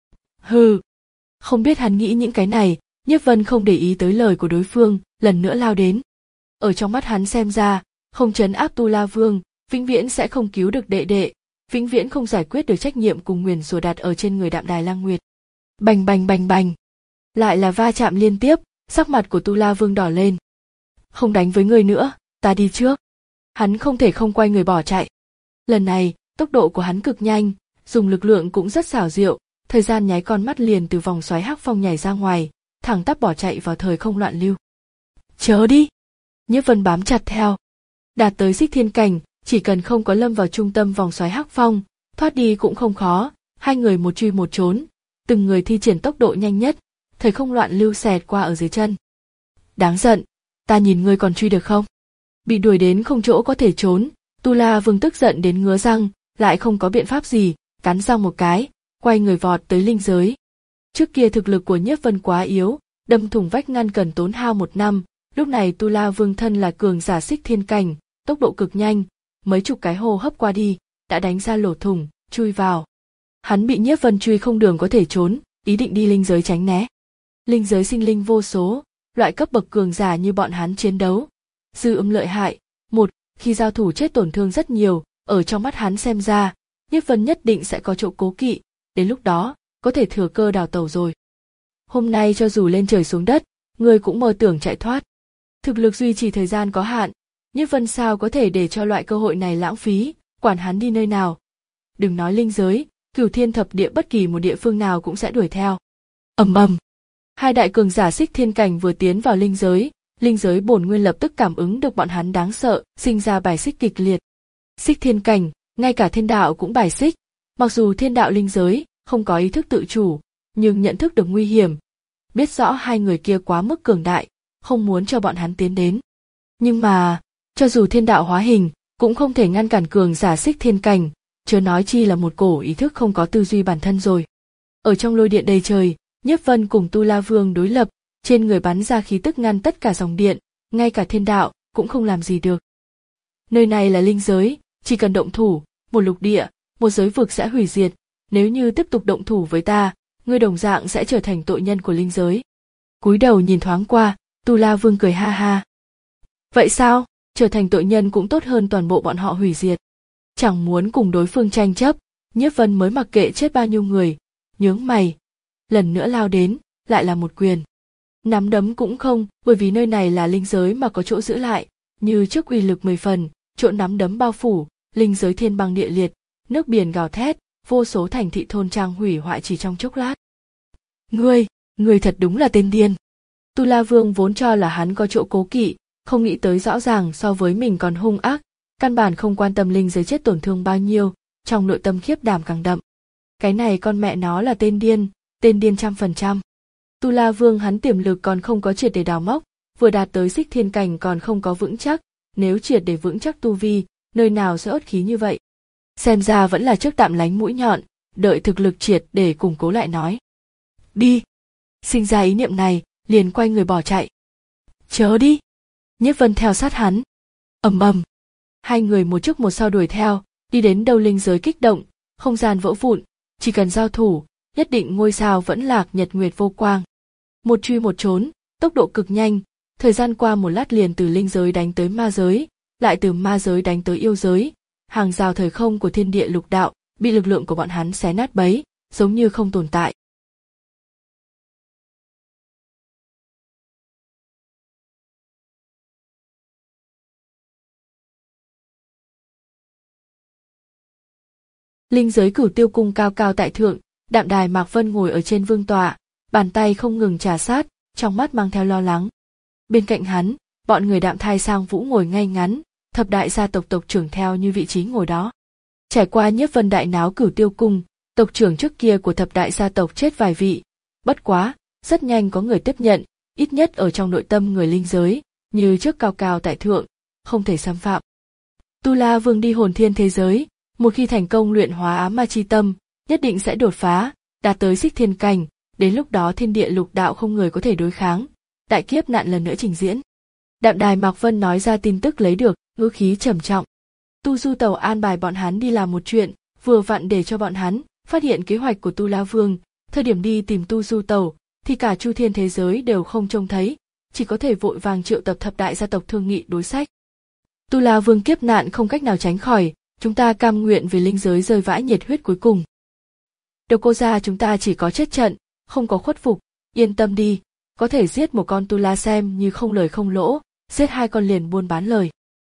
Hừ, không biết hắn nghĩ những cái này, Nhiếp Vân không để ý tới lời của đối phương, lần nữa lao đến. Ở trong mắt hắn xem ra, không trấn áp Tu La Vương, vĩnh viễn sẽ không cứu được đệ đệ, vĩnh viễn không giải quyết được trách nhiệm cùng nguyền rủa đặt ở trên người Đạm Đài Lang Nguyệt. Bành bành bành bành. Lại là va chạm liên tiếp, sắc mặt của Tu La Vương đỏ lên. Không đánh với người nữa, ta đi trước. Hắn không thể không quay người bỏ chạy. Lần này, tốc độ của hắn cực nhanh, dùng lực lượng cũng rất xảo diệu, thời gian nháy con mắt liền từ vòng xoáy hắc phong nhảy ra ngoài, thẳng tắp bỏ chạy vào thời không loạn lưu. Chớ đi! Nhiếp Vân bám chặt theo. Đạt tới xích thiên cảnh, chỉ cần không có lâm vào trung tâm vòng xoáy hắc phong, thoát đi cũng không khó, hai người một truy một trốn, từng người thi triển tốc độ nhanh nhất, thời không loạn lưu xẹt qua ở dưới chân. Đáng giận, ta nhìn ngươi còn truy được không? Bị đuổi đến không chỗ có thể trốn, Tu La Vương tức giận đến ngứa răng, lại không có biện pháp gì, cắn răng một cái, quay người vọt tới linh giới. Trước kia thực lực của Nhiếp Vân quá yếu, đâm thủng vách ngăn cần tốn hao một năm, lúc này Tu La Vương thân là cường giả xích thiên cảnh, tốc độ cực nhanh, mấy chục cái hô hấp qua đi, đã đánh ra lỗ thủng, chui vào. Hắn bị Nhiếp Vân truy không đường có thể trốn, ý định đi linh giới tránh né. Linh giới sinh linh vô số, loại cấp bậc cường giả như bọn hắn chiến đấu, dư âm lợi hại, một, khi giao thủ chết tổn thương rất nhiều, ở trong mắt hắn xem ra, Nhiếp Vân nhất định sẽ có chỗ cố kỵ, đến lúc đó, có thể thừa cơ đào tẩu rồi. Hôm nay cho dù lên trời xuống đất, người cũng mơ tưởng chạy thoát. Thực lực duy trì thời gian có hạn, Nhiếp Vân sao có thể để cho loại cơ hội này lãng phí, quản hắn đi nơi nào. Đừng nói linh giới, cửu thiên thập địa bất kỳ một địa phương nào cũng sẽ đuổi theo. Ầm ầm. Hai đại cường giả xích thiên cảnh vừa tiến vào linh giới, linh giới bổn nguyên lập tức cảm ứng được bọn hắn đáng sợ, sinh ra bài xích kịch liệt. Xích thiên cảnh, ngay cả thiên đạo cũng bài xích, mặc dù thiên đạo linh giới không có ý thức tự chủ, nhưng nhận thức được nguy hiểm, biết rõ hai người kia quá mức cường đại, không muốn cho bọn hắn tiến đến. Nhưng mà, cho dù thiên đạo hóa hình, cũng không thể ngăn cản cường giả xích thiên cảnh, chớ nói chi là một cổ ý thức không có tư duy bản thân rồi. Ở trong lôi điện đầy trời, Nhiếp Vân cùng Tu La Vương đối lập, trên người bắn ra khí tức ngăn tất cả dòng điện, ngay cả thiên đạo cũng không làm gì được. Nơi này là linh giới, chỉ cần động thủ, một lục địa, một giới vực sẽ hủy diệt, nếu như tiếp tục động thủ với ta, ngươi đồng dạng sẽ trở thành tội nhân của linh giới. Cúi đầu nhìn thoáng qua, Tu La Vương cười ha ha. Vậy sao, trở thành tội nhân cũng tốt hơn toàn bộ bọn họ hủy diệt. Chẳng muốn cùng đối phương tranh chấp, Nhiếp Vân mới mặc kệ chết bao nhiêu người, nhướng mày, lần nữa lao đến, lại là một quyền. Nắm đấm cũng không, bởi vì nơi này là linh giới mà có chỗ giữ lại, như trước uy lực mười phần, chỗ nắm đấm bao phủ, linh giới thiên băng địa liệt, nước biển gào thét, vô số thành thị thôn trang hủy hoại chỉ trong chốc lát. Ngươi, ngươi thật đúng là tên điên. Tu La Vương vốn cho là hắn có chỗ cố kỵ, không nghĩ tới rõ ràng so với mình còn hung ác, căn bản không quan tâm linh giới chết tổn thương bao nhiêu, trong nội tâm khiếp đảm càng đậm. Cái này con mẹ nó là tên điên, tên điên trăm phần trăm. Tu La Vương hắn tiềm lực còn không có triệt để đào móc, vừa đạt tới xích thiên cảnh còn không có vững chắc, nếu triệt để vững chắc tu vi, nơi nào sẽ uất khí như vậy. Xem ra vẫn là trước tạm lánh mũi nhọn, đợi thực lực triệt để củng cố lại nói. Đi! Sinh ra ý niệm này, liền quay người bỏ chạy. Chớ đi! Nhiếp Vân theo sát hắn. Ầm ầm! Hai người một trước một sau đuổi theo, đi đến đâu linh giới kích động, không gian vỡ vụn, chỉ cần giao thủ, nhất định ngôi sao vẫn lạc nhật nguyệt vô quang. Một truy một trốn, tốc độ cực nhanh, thời gian qua một lát liền từ linh giới đánh tới ma giới, lại từ ma giới đánh tới yêu giới, hàng rào thời không của thiên địa lục đạo bị lực lượng của bọn hắn xé nát bấy, giống như không tồn tại. Linh giới Cửu Tiêu Cung cao cao tại thượng, Đạm Đài Mạc Vân ngồi ở trên vương tọa, bàn tay không ngừng trà sát, trong mắt mang theo lo lắng. Bên cạnh hắn, bọn người Đạm Thai Sang Vũ ngồi ngay ngắn, thập đại gia tộc tộc trưởng theo như vị trí ngồi đó. Trải qua Nhiếp Vân đại náo Cửu Tiêu Cung, tộc trưởng trước kia của thập đại gia tộc chết vài vị, bất quá, rất nhanh có người tiếp nhận, ít nhất ở trong nội tâm người linh giới, như trước cao cao tại thượng, không thể xâm phạm. Tu La Vương đi hồn thiên thế giới, một khi thành công luyện hóa ám ma chi tâm, nhất định sẽ đột phá, đạt tới xích thiên cảnh, đến lúc đó thiên địa lục đạo không người có thể đối kháng, đại kiếp nạn lần nữa trình diễn. Đạm Đài Mạc Vân nói ra tin tức lấy được, ngữ khí trầm trọng. Tu Du Tàu an bài bọn hắn đi làm một chuyện, vừa vặn để cho bọn hắn phát hiện kế hoạch của Tu La Vương, thời điểm đi tìm Tu Du Tàu, thì cả chu thiên thế giới đều không trông thấy, chỉ có thể vội vàng triệu tập thập đại gia tộc thương nghị đối sách. Tu La Vương kiếp nạn không cách nào tránh khỏi, chúng ta cam nguyện vì linh giới rơi vãi nhiệt huyết cuối cùng. Độc Cô gia chúng ta chỉ có chết trận, không có khuất phục, yên tâm đi, có thể giết một con Tu La xem như không lời không lỗ, giết hai con liền buôn bán lời.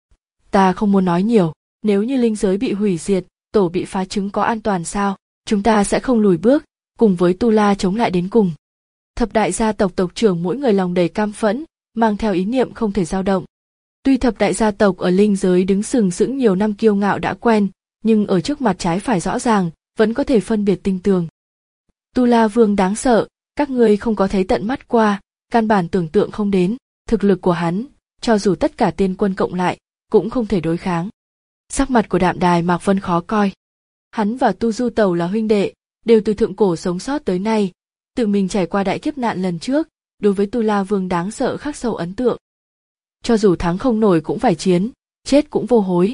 Ta không muốn nói nhiều, nếu như linh giới bị hủy diệt, tổ bị phá trứng có an toàn sao, chúng ta sẽ không lùi bước, cùng với Tu La chống lại đến cùng. Thập đại gia tộc tộc trưởng mỗi người lòng đầy cam phẫn, mang theo ý niệm không thể dao động. Tuy thập đại gia tộc ở linh giới đứng sừng sững nhiều năm kiêu ngạo đã quen, nhưng ở trước mặt trái phải rõ ràng, vẫn có thể phân biệt tinh tường. Tu La Vương đáng sợ, các ngươi không có thấy tận mắt qua, căn bản tưởng tượng không đến, thực lực của hắn, cho dù tất cả tiên quân cộng lại, cũng không thể đối kháng. Sắc mặt của Đạm Đài Mạc Vân khó coi. Hắn và Tu Du Tàu là huynh đệ, đều từ thượng cổ sống sót tới nay, tự mình trải qua đại kiếp nạn lần trước, đối với Tu La Vương đáng sợ khắc sâu ấn tượng. Cho dù thắng không nổi cũng phải chiến, chết cũng vô hối.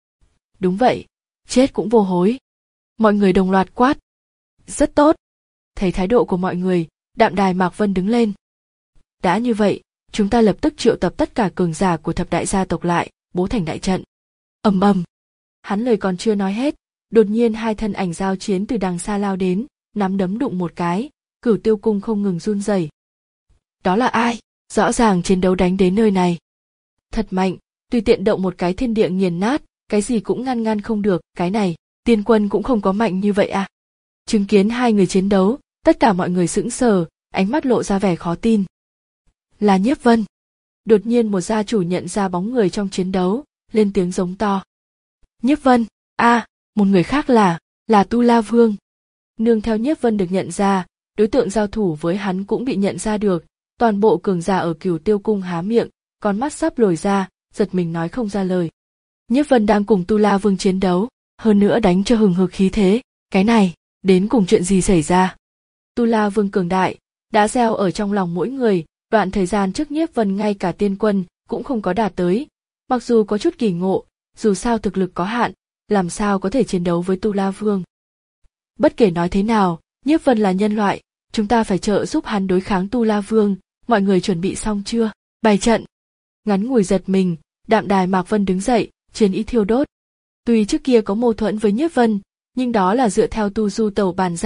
Đúng vậy, chết cũng vô hối. Mọi người đồng loạt quát. Rất tốt. Thấy thái độ của mọi người, Đạm Đài Mạc Vân đứng lên. Đã như vậy, chúng ta lập tức triệu tập tất cả cường giả của thập đại gia tộc lại, bố thành đại trận. Ầm ầm. Hắn lời còn chưa nói hết, đột nhiên hai thân ảnh giao chiến từ đằng xa lao đến, nắm đấm đụng một cái, Cửu Tiêu Cung không ngừng run rẩy. Đó là ai? Rõ ràng chiến đấu đánh đến nơi này. Thật mạnh, tùy tiện động một cái thiên địa nghiền nát, cái gì cũng ngăn ngăn không được, cái này, tiên quân cũng không có mạnh như vậy à. Chứng kiến hai người chiến đấu, tất cả mọi người sững sờ, ánh mắt lộ ra vẻ khó tin. Là Nhiếp Vân. Đột nhiên một gia chủ nhận ra bóng người trong chiến đấu, lên tiếng giống to. Nhiếp Vân, a, à, một người khác là, là Tu La Vương. Nương theo Nhiếp Vân được nhận ra, đối tượng giao thủ với hắn cũng bị nhận ra được, toàn bộ cường giả ở Cửu Tiêu Cung há miệng, con mắt sắp lồi ra, giật mình nói không ra lời. Nhiếp Vân đang cùng Tu La Vương chiến đấu, hơn nữa đánh cho hừng hực khí thế, cái này, đến cùng chuyện gì xảy ra? Tu La Vương cường đại, đã gieo ở trong lòng mỗi người, đoạn thời gian trước Nhiếp Vân ngay cả tiên quân cũng không có đạt tới, mặc dù có chút kỳ ngộ, dù sao thực lực có hạn, làm sao có thể chiến đấu với Tu La Vương. Bất kể nói thế nào, Nhiếp Vân là nhân loại, chúng ta phải trợ giúp hắn đối kháng Tu La Vương, mọi người chuẩn bị xong chưa? Bày trận. Ngắn ngủi giật mình, Đạm Đài Mạc Vân đứng dậy, chiến ý thiêu đốt. Tuy trước kia có mâu thuẫn với Nhiếp Vân, nhưng đó là dựa theo Tu Du Tàu bàn giao,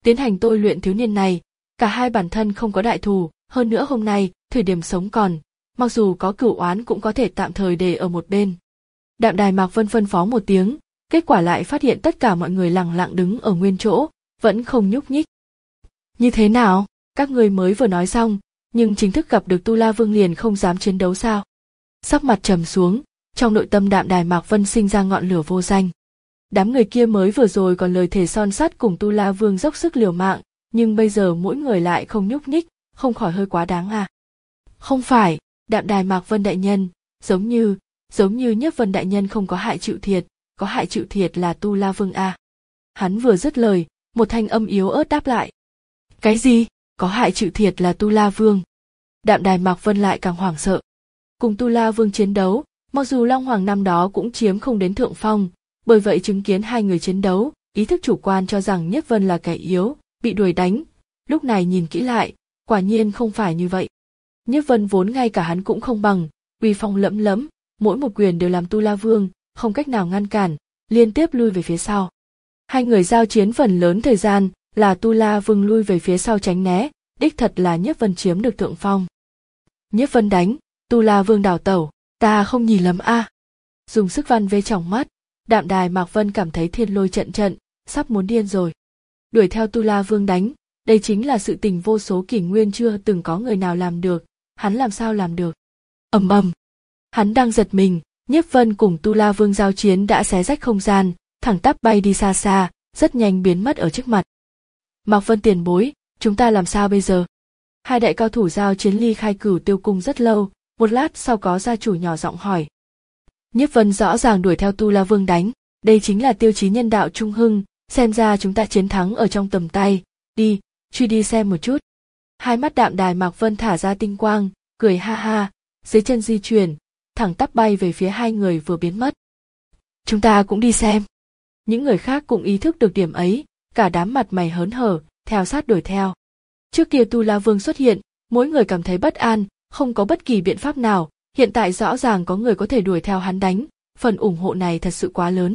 tiến hành tôi luyện thiếu niên này. Cả hai bản thân không có đại thù, hơn nữa hôm nay, thời điểm sống còn, mặc dù có cửu oán cũng có thể tạm thời để ở một bên. Đạm Đài Mạc Vân phân phó một tiếng, kết quả lại phát hiện tất cả mọi người lặng lặng đứng ở nguyên chỗ, vẫn không nhúc nhích. Như thế nào, các người mới vừa nói xong, nhưng chính thức gặp được Tu La Vương liền không dám chiến đấu sao? Sắc mặt trầm xuống, trong nội tâm Đạm Đài Mạc Vân sinh ra ngọn lửa vô danh. Đám người kia mới vừa rồi còn lời thề son sắt cùng Tu La Vương dốc sức liều mạng, nhưng bây giờ mỗi người lại không nhúc nhích, không khỏi hơi quá đáng à? Không phải, Đạm Đài Mạc Vân đại nhân, giống như, giống như Nhiếp Vân đại nhân không có hại chịu thiệt, có hại chịu thiệt là Tu La Vương à? Hắn vừa dứt lời, một thanh âm yếu ớt đáp lại. Cái gì? Có hại chịu thiệt là Tu La Vương? Đạm Đài Mạc Vân lại càng hoảng sợ. Cùng Tu La Vương chiến đấu, mặc dù Long Hoàng năm đó cũng chiếm không đến thượng phong, bởi vậy chứng kiến hai người chiến đấu, ý thức chủ quan cho rằng Nhiếp Vân là kẻ yếu, bị đuổi đánh. Lúc này nhìn kỹ lại, quả nhiên không phải như vậy. Nhiếp Vân vốn ngay cả hắn cũng không bằng, uy phong lẫm lẫm, mỗi một quyền đều làm Tu La Vương không cách nào ngăn cản, liên tiếp lui về phía sau. Hai người giao chiến phần lớn thời gian là Tu La Vương lui về phía sau tránh né, đích thật là Nhiếp Vân chiếm được thượng phong. Nhiếp Vân đánh, Tu La Vương đảo tẩu, ta không nhìn lầm a. À. Dùng sức văn vê trong mắt, Đạm Đài Mạc Vân cảm thấy thiên lôi trận trận, sắp muốn điên rồi. Đuổi theo Tu La Vương đánh, đây chính là sự tình vô số kỷ nguyên chưa từng có người nào làm được, hắn làm sao làm được? Ầm ầm. Hắn đang giật mình, Nhiếp Vân cùng Tu La Vương giao chiến đã xé rách không gian, thẳng tắp bay đi xa xa, rất nhanh biến mất ở trước mặt. Mạc Vân tiền bối, chúng ta làm sao bây giờ? Hai đại cao thủ giao chiến ly khai Cửu Tiêu cung rất lâu, một lát sau có gia chủ nhỏ giọng hỏi. Nhiếp Vân rõ ràng đuổi theo Tu La Vương đánh, đây chính là tiêu chí nhân đạo trung hưng, xem ra chúng ta chiến thắng ở trong tầm tay, đi, truy đi xem một chút. Hai mắt Đạm Đài Mạc Vân thả ra tinh quang, cười ha ha, dưới chân di chuyển, thẳng tắp bay về phía hai người vừa biến mất. Chúng ta cũng đi xem. Những người khác cũng ý thức được điểm ấy, cả đám mặt mày hớn hở, theo sát đuổi theo. Trước kia Tu La Vương xuất hiện, mỗi người cảm thấy bất an, không có bất kỳ biện pháp nào, hiện tại rõ ràng có người có thể đuổi theo hắn đánh, phần ủng hộ này thật sự quá lớn.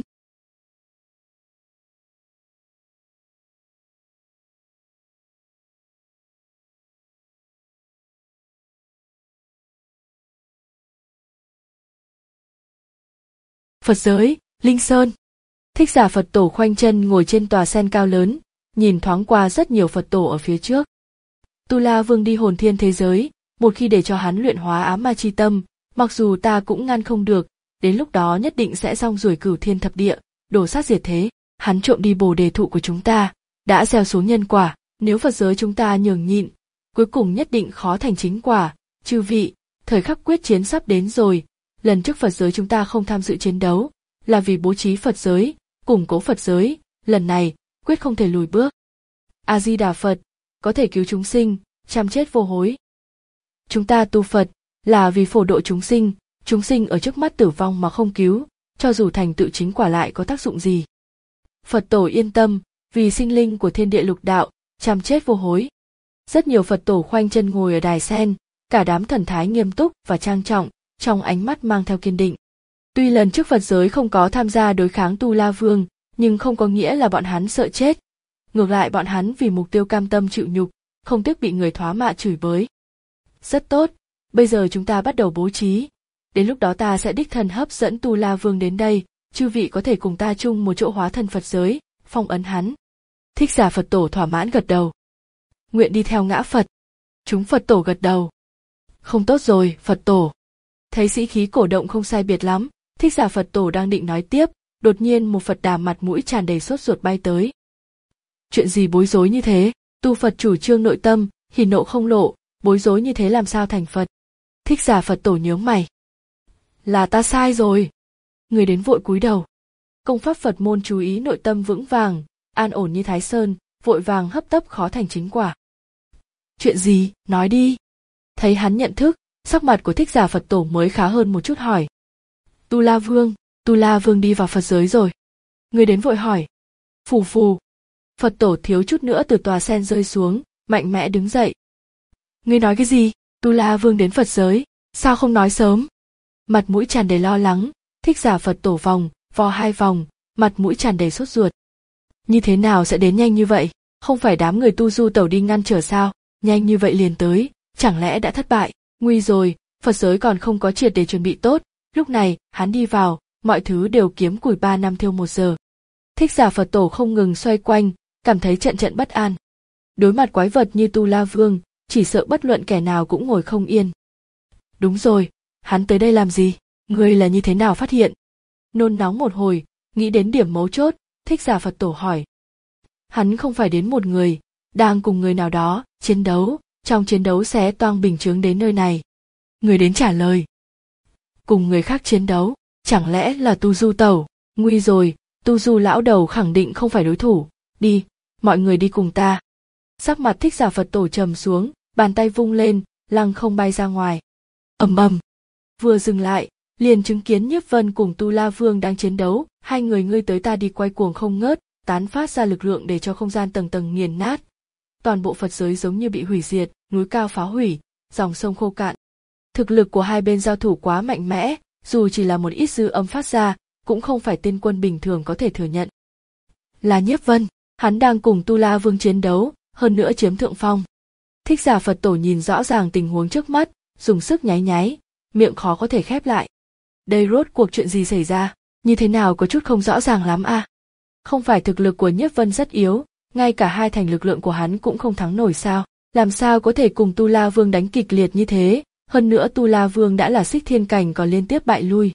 Phật giới, Linh Sơn. Thích Giả Phật Tổ khoanh chân ngồi trên tòa sen cao lớn, nhìn thoáng qua rất nhiều Phật Tổ ở phía trước. Tu La Vương đi hồn thiên thế giới, một khi để cho hắn luyện hóa ám ma chi tâm, mặc dù ta cũng ngăn không được, đến lúc đó nhất định sẽ rong ruổi cửu thiên thập địa, đổ sát diệt thế. Hắn trộm đi bồ đề thụ của chúng ta, đã gieo xuống nhân quả, nếu Phật giới chúng ta nhường nhịn, cuối cùng nhất định khó thành chính quả. Chư vị, thời khắc quyết chiến sắp đến rồi, lần trước Phật giới chúng ta không tham dự chiến đấu, là vì bố trí Phật giới, củng cố Phật giới, lần này, quyết không thể lùi bước. A-di-đà Phật, có thể cứu chúng sinh, trăm chết vô hối. Chúng ta tu Phật, là vì phổ độ chúng sinh, chúng sinh ở trước mắt tử vong mà không cứu, cho dù thành tựu chính quả lại có tác dụng gì. Phật Tổ yên tâm, vì sinh linh của thiên địa lục đạo, trăm chết vô hối. Rất nhiều Phật Tổ khoanh chân ngồi ở đài sen, cả đám thần thái nghiêm túc và trang trọng, trong ánh mắt mang theo kiên định. Tuy lần trước Phật giới không có tham gia đối kháng Tu La Vương, nhưng không có nghĩa là bọn hắn sợ chết. Ngược lại bọn hắn vì mục tiêu cam tâm chịu nhục, không tiếc bị người thoá mạ chửi bới. Rất tốt, bây giờ chúng ta bắt đầu bố trí. Đến lúc đó ta sẽ đích thân hấp dẫn Tu La Vương đến đây, chư vị có thể cùng ta chung một chỗ hóa thân Phật giới, phong ấn hắn. Thích Giả Phật Tổ thỏa mãn gật đầu. Nguyện đi theo ngã Phật. Chúng Phật Tổ gật đầu. Không tốt rồi, Phật Tổ. Thấy sĩ khí cổ động không sai biệt lắm, Thích Giả Phật Tổ đang định nói tiếp, đột nhiên một Phật Đà mặt mũi tràn đầy sốt ruột bay tới. Chuyện gì bối rối như thế? Tu Phật chủ trương nội tâm, hỉ nộ không lộ, bối rối như thế làm sao thành Phật? Thích Giả Phật Tổ nhướng mày. Là ta sai rồi. Người đến vội cúi đầu. Công pháp Phật môn chú ý nội tâm vững vàng, an ổn như Thái Sơn, vội vàng hấp tấp khó thành chính quả. Chuyện gì, nói đi. Thấy hắn nhận thức, sắc mặt của Thích Giả Phật Tổ mới khá hơn một chút hỏi. Tu La Vương, Tu La Vương đi vào Phật giới rồi. Người đến vội hỏi. Phù phù. Phật Tổ thiếu chút nữa từ tòa sen rơi xuống, mạnh mẽ đứng dậy. Ngươi nói cái gì? Tu La Vương đến Phật giới, sao không nói sớm? Mặt mũi tràn đầy lo lắng, Thích Giả Phật Tổ vòng, vò hai vòng, mặt mũi tràn đầy sốt ruột. Như thế nào sẽ đến nhanh như vậy? Không phải đám người tu du tẩu đi ngăn trở sao, nhanh như vậy liền tới, chẳng lẽ đã thất bại, nguy rồi, Phật giới còn không có triệt để chuẩn bị tốt, lúc này, hắn đi vào, mọi thứ đều kiếm củi ba năm thiêu một giờ. Thích Giả Phật Tổ không ngừng xoay quanh, cảm thấy trận trận bất an. Đối mặt quái vật như Tu La Vương, chỉ sợ bất luận kẻ nào cũng ngồi không yên. Đúng rồi, hắn tới đây làm gì, ngươi là như thế nào phát hiện? Nôn nóng một hồi, nghĩ đến điểm mấu chốt, Thích Giả Phật Tổ hỏi. Hắn không phải đến một người, đang cùng người nào đó, chiến đấu, trong chiến đấu xé toang bình chướng đến nơi này. Người đến trả lời. Cùng người khác chiến đấu, chẳng lẽ là Tu Du Tẩu, nguy rồi, Tu Du lão đầu khẳng định không phải đối thủ, đi, mọi người đi cùng ta. Sắc mặt Thích Giả Phật Tổ trầm xuống, bàn tay vung lên, lăng không bay ra ngoài. Ầm ầm, vừa dừng lại, liền chứng kiến Nhiếp Vân cùng Tu La Vương đang chiến đấu, hai người ngươi tới ta đi quay cuồng không ngớt, tán phát ra lực lượng để cho không gian tầng tầng nghiền nát. Toàn bộ Phật giới giống như bị hủy diệt, núi cao phá hủy, dòng sông khô cạn. Thực lực của hai bên giao thủ quá mạnh mẽ, dù chỉ là một ít dư âm phát ra, cũng không phải tiên quân bình thường có thể thừa nhận. Là Nhiếp Vân, hắn đang cùng Tu La Vương chiến đấu, hơn nữa chiếm thượng phong. Thích Giả Phật Tổ nhìn rõ ràng tình huống trước mắt, dùng sức nháy nháy, miệng khó có thể khép lại. Đây rốt cuộc chuyện gì xảy ra, như thế nào có chút không rõ ràng lắm à? Không phải thực lực của Nhiếp Vân rất yếu, ngay cả hai thành lực lượng của hắn cũng không thắng nổi sao? Làm sao có thể cùng Tu La Vương đánh kịch liệt như thế? Hơn nữa Tu La Vương đã là xích thiên cảnh còn liên tiếp bại lui.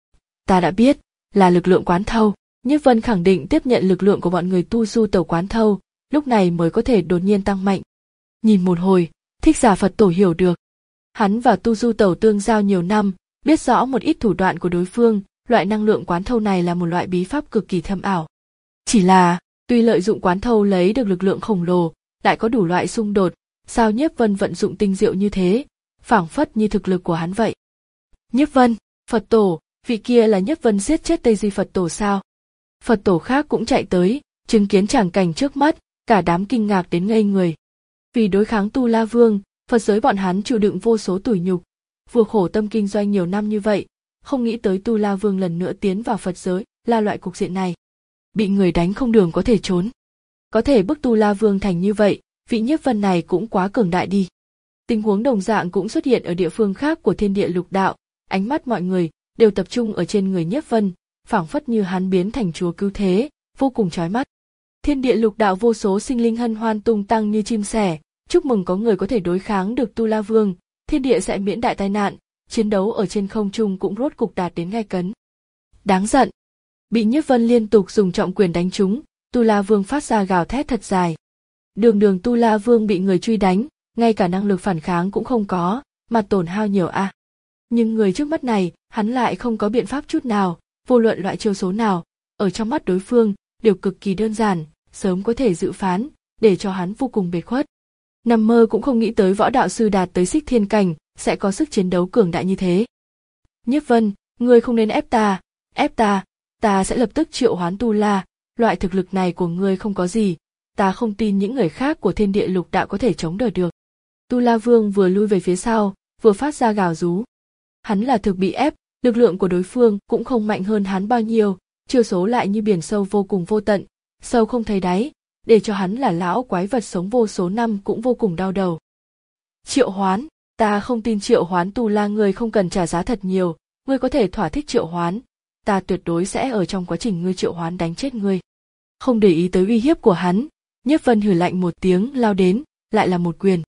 Ta đã biết, là lực lượng quán thâu. Nhiếp Vân khẳng định tiếp nhận lực lượng của bọn người Tu Du Tẩu quán thâu, lúc này mới có thể đột nhiên tăng mạnh. Nhìn một hồi, Thích Giả Phật Tổ hiểu được. Hắn và Tu Du Tẩu tương giao nhiều năm, biết rõ một ít thủ đoạn của đối phương, loại năng lượng quán thâu này là một loại bí pháp cực kỳ thâm ảo. Chỉ là, tuy lợi dụng quán thâu lấy được lực lượng khổng lồ, lại có đủ loại xung đột, sao Nhiếp Vân vận dụng tinh diệu như thế, phảng phất như thực lực của hắn vậy. Nhiếp Vân, Phật Tổ, vị kia là Nhiếp Vân giết chết Tây Di Phật Tổ sao? Phật Tổ khác cũng chạy tới, chứng kiến tràng cảnh trước mắt, cả đám kinh ngạc đến ngây người. Vì đối kháng Tu La Vương, Phật giới bọn hắn chịu đựng vô số tủi nhục, vừa khổ tâm kinh doanh nhiều năm như vậy, không nghĩ tới Tu La Vương lần nữa tiến vào Phật giới, là loại cục diện này. Bị người đánh không đường có thể trốn. Có thể bức Tu La Vương thành như vậy, vị Nhiếp Vân này cũng quá cường đại đi. Tình huống đồng dạng cũng xuất hiện ở địa phương khác của thiên địa lục đạo, ánh mắt mọi người đều tập trung ở trên người Nhiếp Vân, phảng phất như hắn biến thành chúa cứu thế, vô cùng chói mắt. Thiên địa lục đạo vô số sinh linh hân hoan tung tăng như chim sẻ, chúc mừng có người có thể đối kháng được Tu La Vương, thiên địa sẽ miễn đại tai nạn, chiến đấu ở trên không trung cũng rốt cục đạt đến gay cấn. Đáng giận. Bị Nhiếp Vân liên tục dùng trọng quyền đánh trúng, Tu La Vương phát ra gào thét thật dài. Đường đường Tu La Vương bị người truy đánh, ngay cả năng lực phản kháng cũng không có, mà tổn hao nhiều a. À. Nhưng người trước mắt này, hắn lại không có biện pháp chút nào, vô luận loại chiêu số nào, ở trong mắt đối phương, đều cực kỳ đơn giản, sớm có thể dự phán, để cho hắn vô cùng biệt khuất. Nằm mơ cũng không nghĩ tới võ đạo sư đạt tới xích thiên cảnh, sẽ có sức chiến đấu cường đại như thế. Nhiếp Vân, ngươi không nên ép ta, ép ta, ta sẽ lập tức triệu hoán Tu La, loại thực lực này của ngươi không có gì, ta không tin những người khác của thiên địa lục đạo có thể chống đỡ được. Tu La Vương vừa lui về phía sau, vừa phát ra gào rú. Hắn là thực bị ép, lực lượng của đối phương cũng không mạnh hơn hắn bao nhiêu, chiêu số lại như biển sâu vô cùng vô tận, sâu không thấy đáy, để cho hắn là lão quái vật sống vô số năm cũng vô cùng đau đầu. Triệu hoán, ta không tin triệu hoán Tu La ngươi không cần trả giá thật nhiều, ngươi có thể thỏa thích triệu hoán, ta tuyệt đối sẽ ở trong quá trình ngươi triệu hoán đánh chết ngươi. Không để ý tới uy hiếp của hắn, Nhiếp Vân hừ lạnh một tiếng lao đến, lại là một quyền.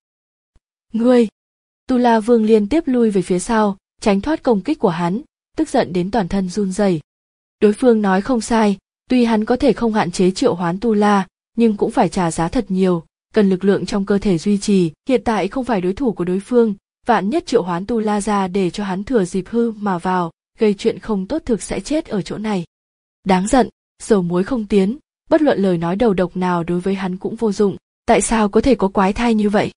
Ngươi! Tu La Vương liên tiếp lui về phía sau, tránh thoát công kích của hắn, tức giận đến toàn thân run rẩy. Đối phương nói không sai, tuy hắn có thể không hạn chế triệu hoán Tu La, nhưng cũng phải trả giá thật nhiều, cần lực lượng trong cơ thể duy trì, hiện tại không phải đối thủ của đối phương, vạn nhất triệu hoán Tu La ra để cho hắn thừa dịp hư mà vào, gây chuyện không tốt thực sẽ chết ở chỗ này. Đáng giận, dầu muối không tiến, bất luận lời nói đầu độc nào đối với hắn cũng vô dụng, tại sao có thể có quái thai như vậy?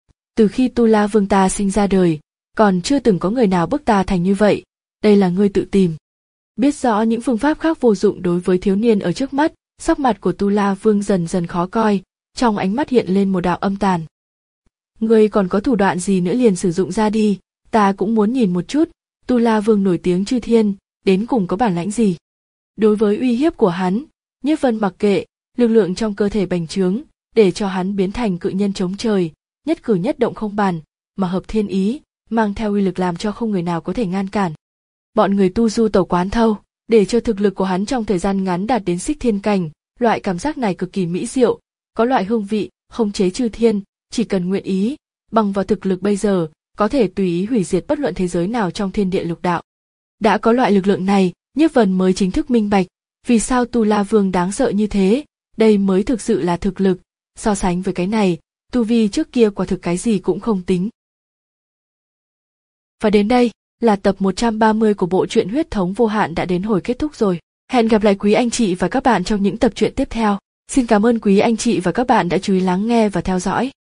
Từ khi Tu La Vương ta sinh ra đời, còn chưa từng có người nào bức ta thành như vậy, đây là ngươi tự tìm. Biết rõ những phương pháp khác vô dụng đối với thiếu niên ở trước mắt, sắc mặt của Tu La Vương dần dần khó coi, trong ánh mắt hiện lên một đạo âm tàn. Ngươi còn có thủ đoạn gì nữa liền sử dụng ra đi, ta cũng muốn nhìn một chút, Tu La Vương nổi tiếng chư thiên, đến cùng có bản lãnh gì. Đối với uy hiếp của hắn, Nhiếp Vân mặc kệ, lực lượng trong cơ thể bành trướng, để cho hắn biến thành cự nhân chống trời, nhất cử nhất động không bàn, mà hợp thiên ý, mang theo uy lực làm cho không người nào có thể ngăn cản. Bọn người tu du tẩu quán thâu, để cho thực lực của hắn trong thời gian ngắn đạt đến xích thiên cảnh, loại cảm giác này cực kỳ mỹ diệu, có loại hương vị, khống chế chư thiên, chỉ cần nguyện ý, bằng vào thực lực bây giờ, có thể tùy ý hủy diệt bất luận thế giới nào trong thiên địa lục đạo. Đã có loại lực lượng này, Nhiếp Vân mới chính thức minh bạch, vì sao Tu La Vương đáng sợ như thế, đây mới thực sự là thực lực, so sánh với cái này, tu vi trước kia quả thực cái gì cũng không tính. Và đến đây, là tập một trăm ba mươi của bộ truyện Huyết thống vô hạn đã đến hồi kết thúc rồi. Hẹn gặp lại quý anh chị và các bạn trong những tập truyện tiếp theo. Xin cảm ơn quý anh chị và các bạn đã chú ý lắng nghe và theo dõi.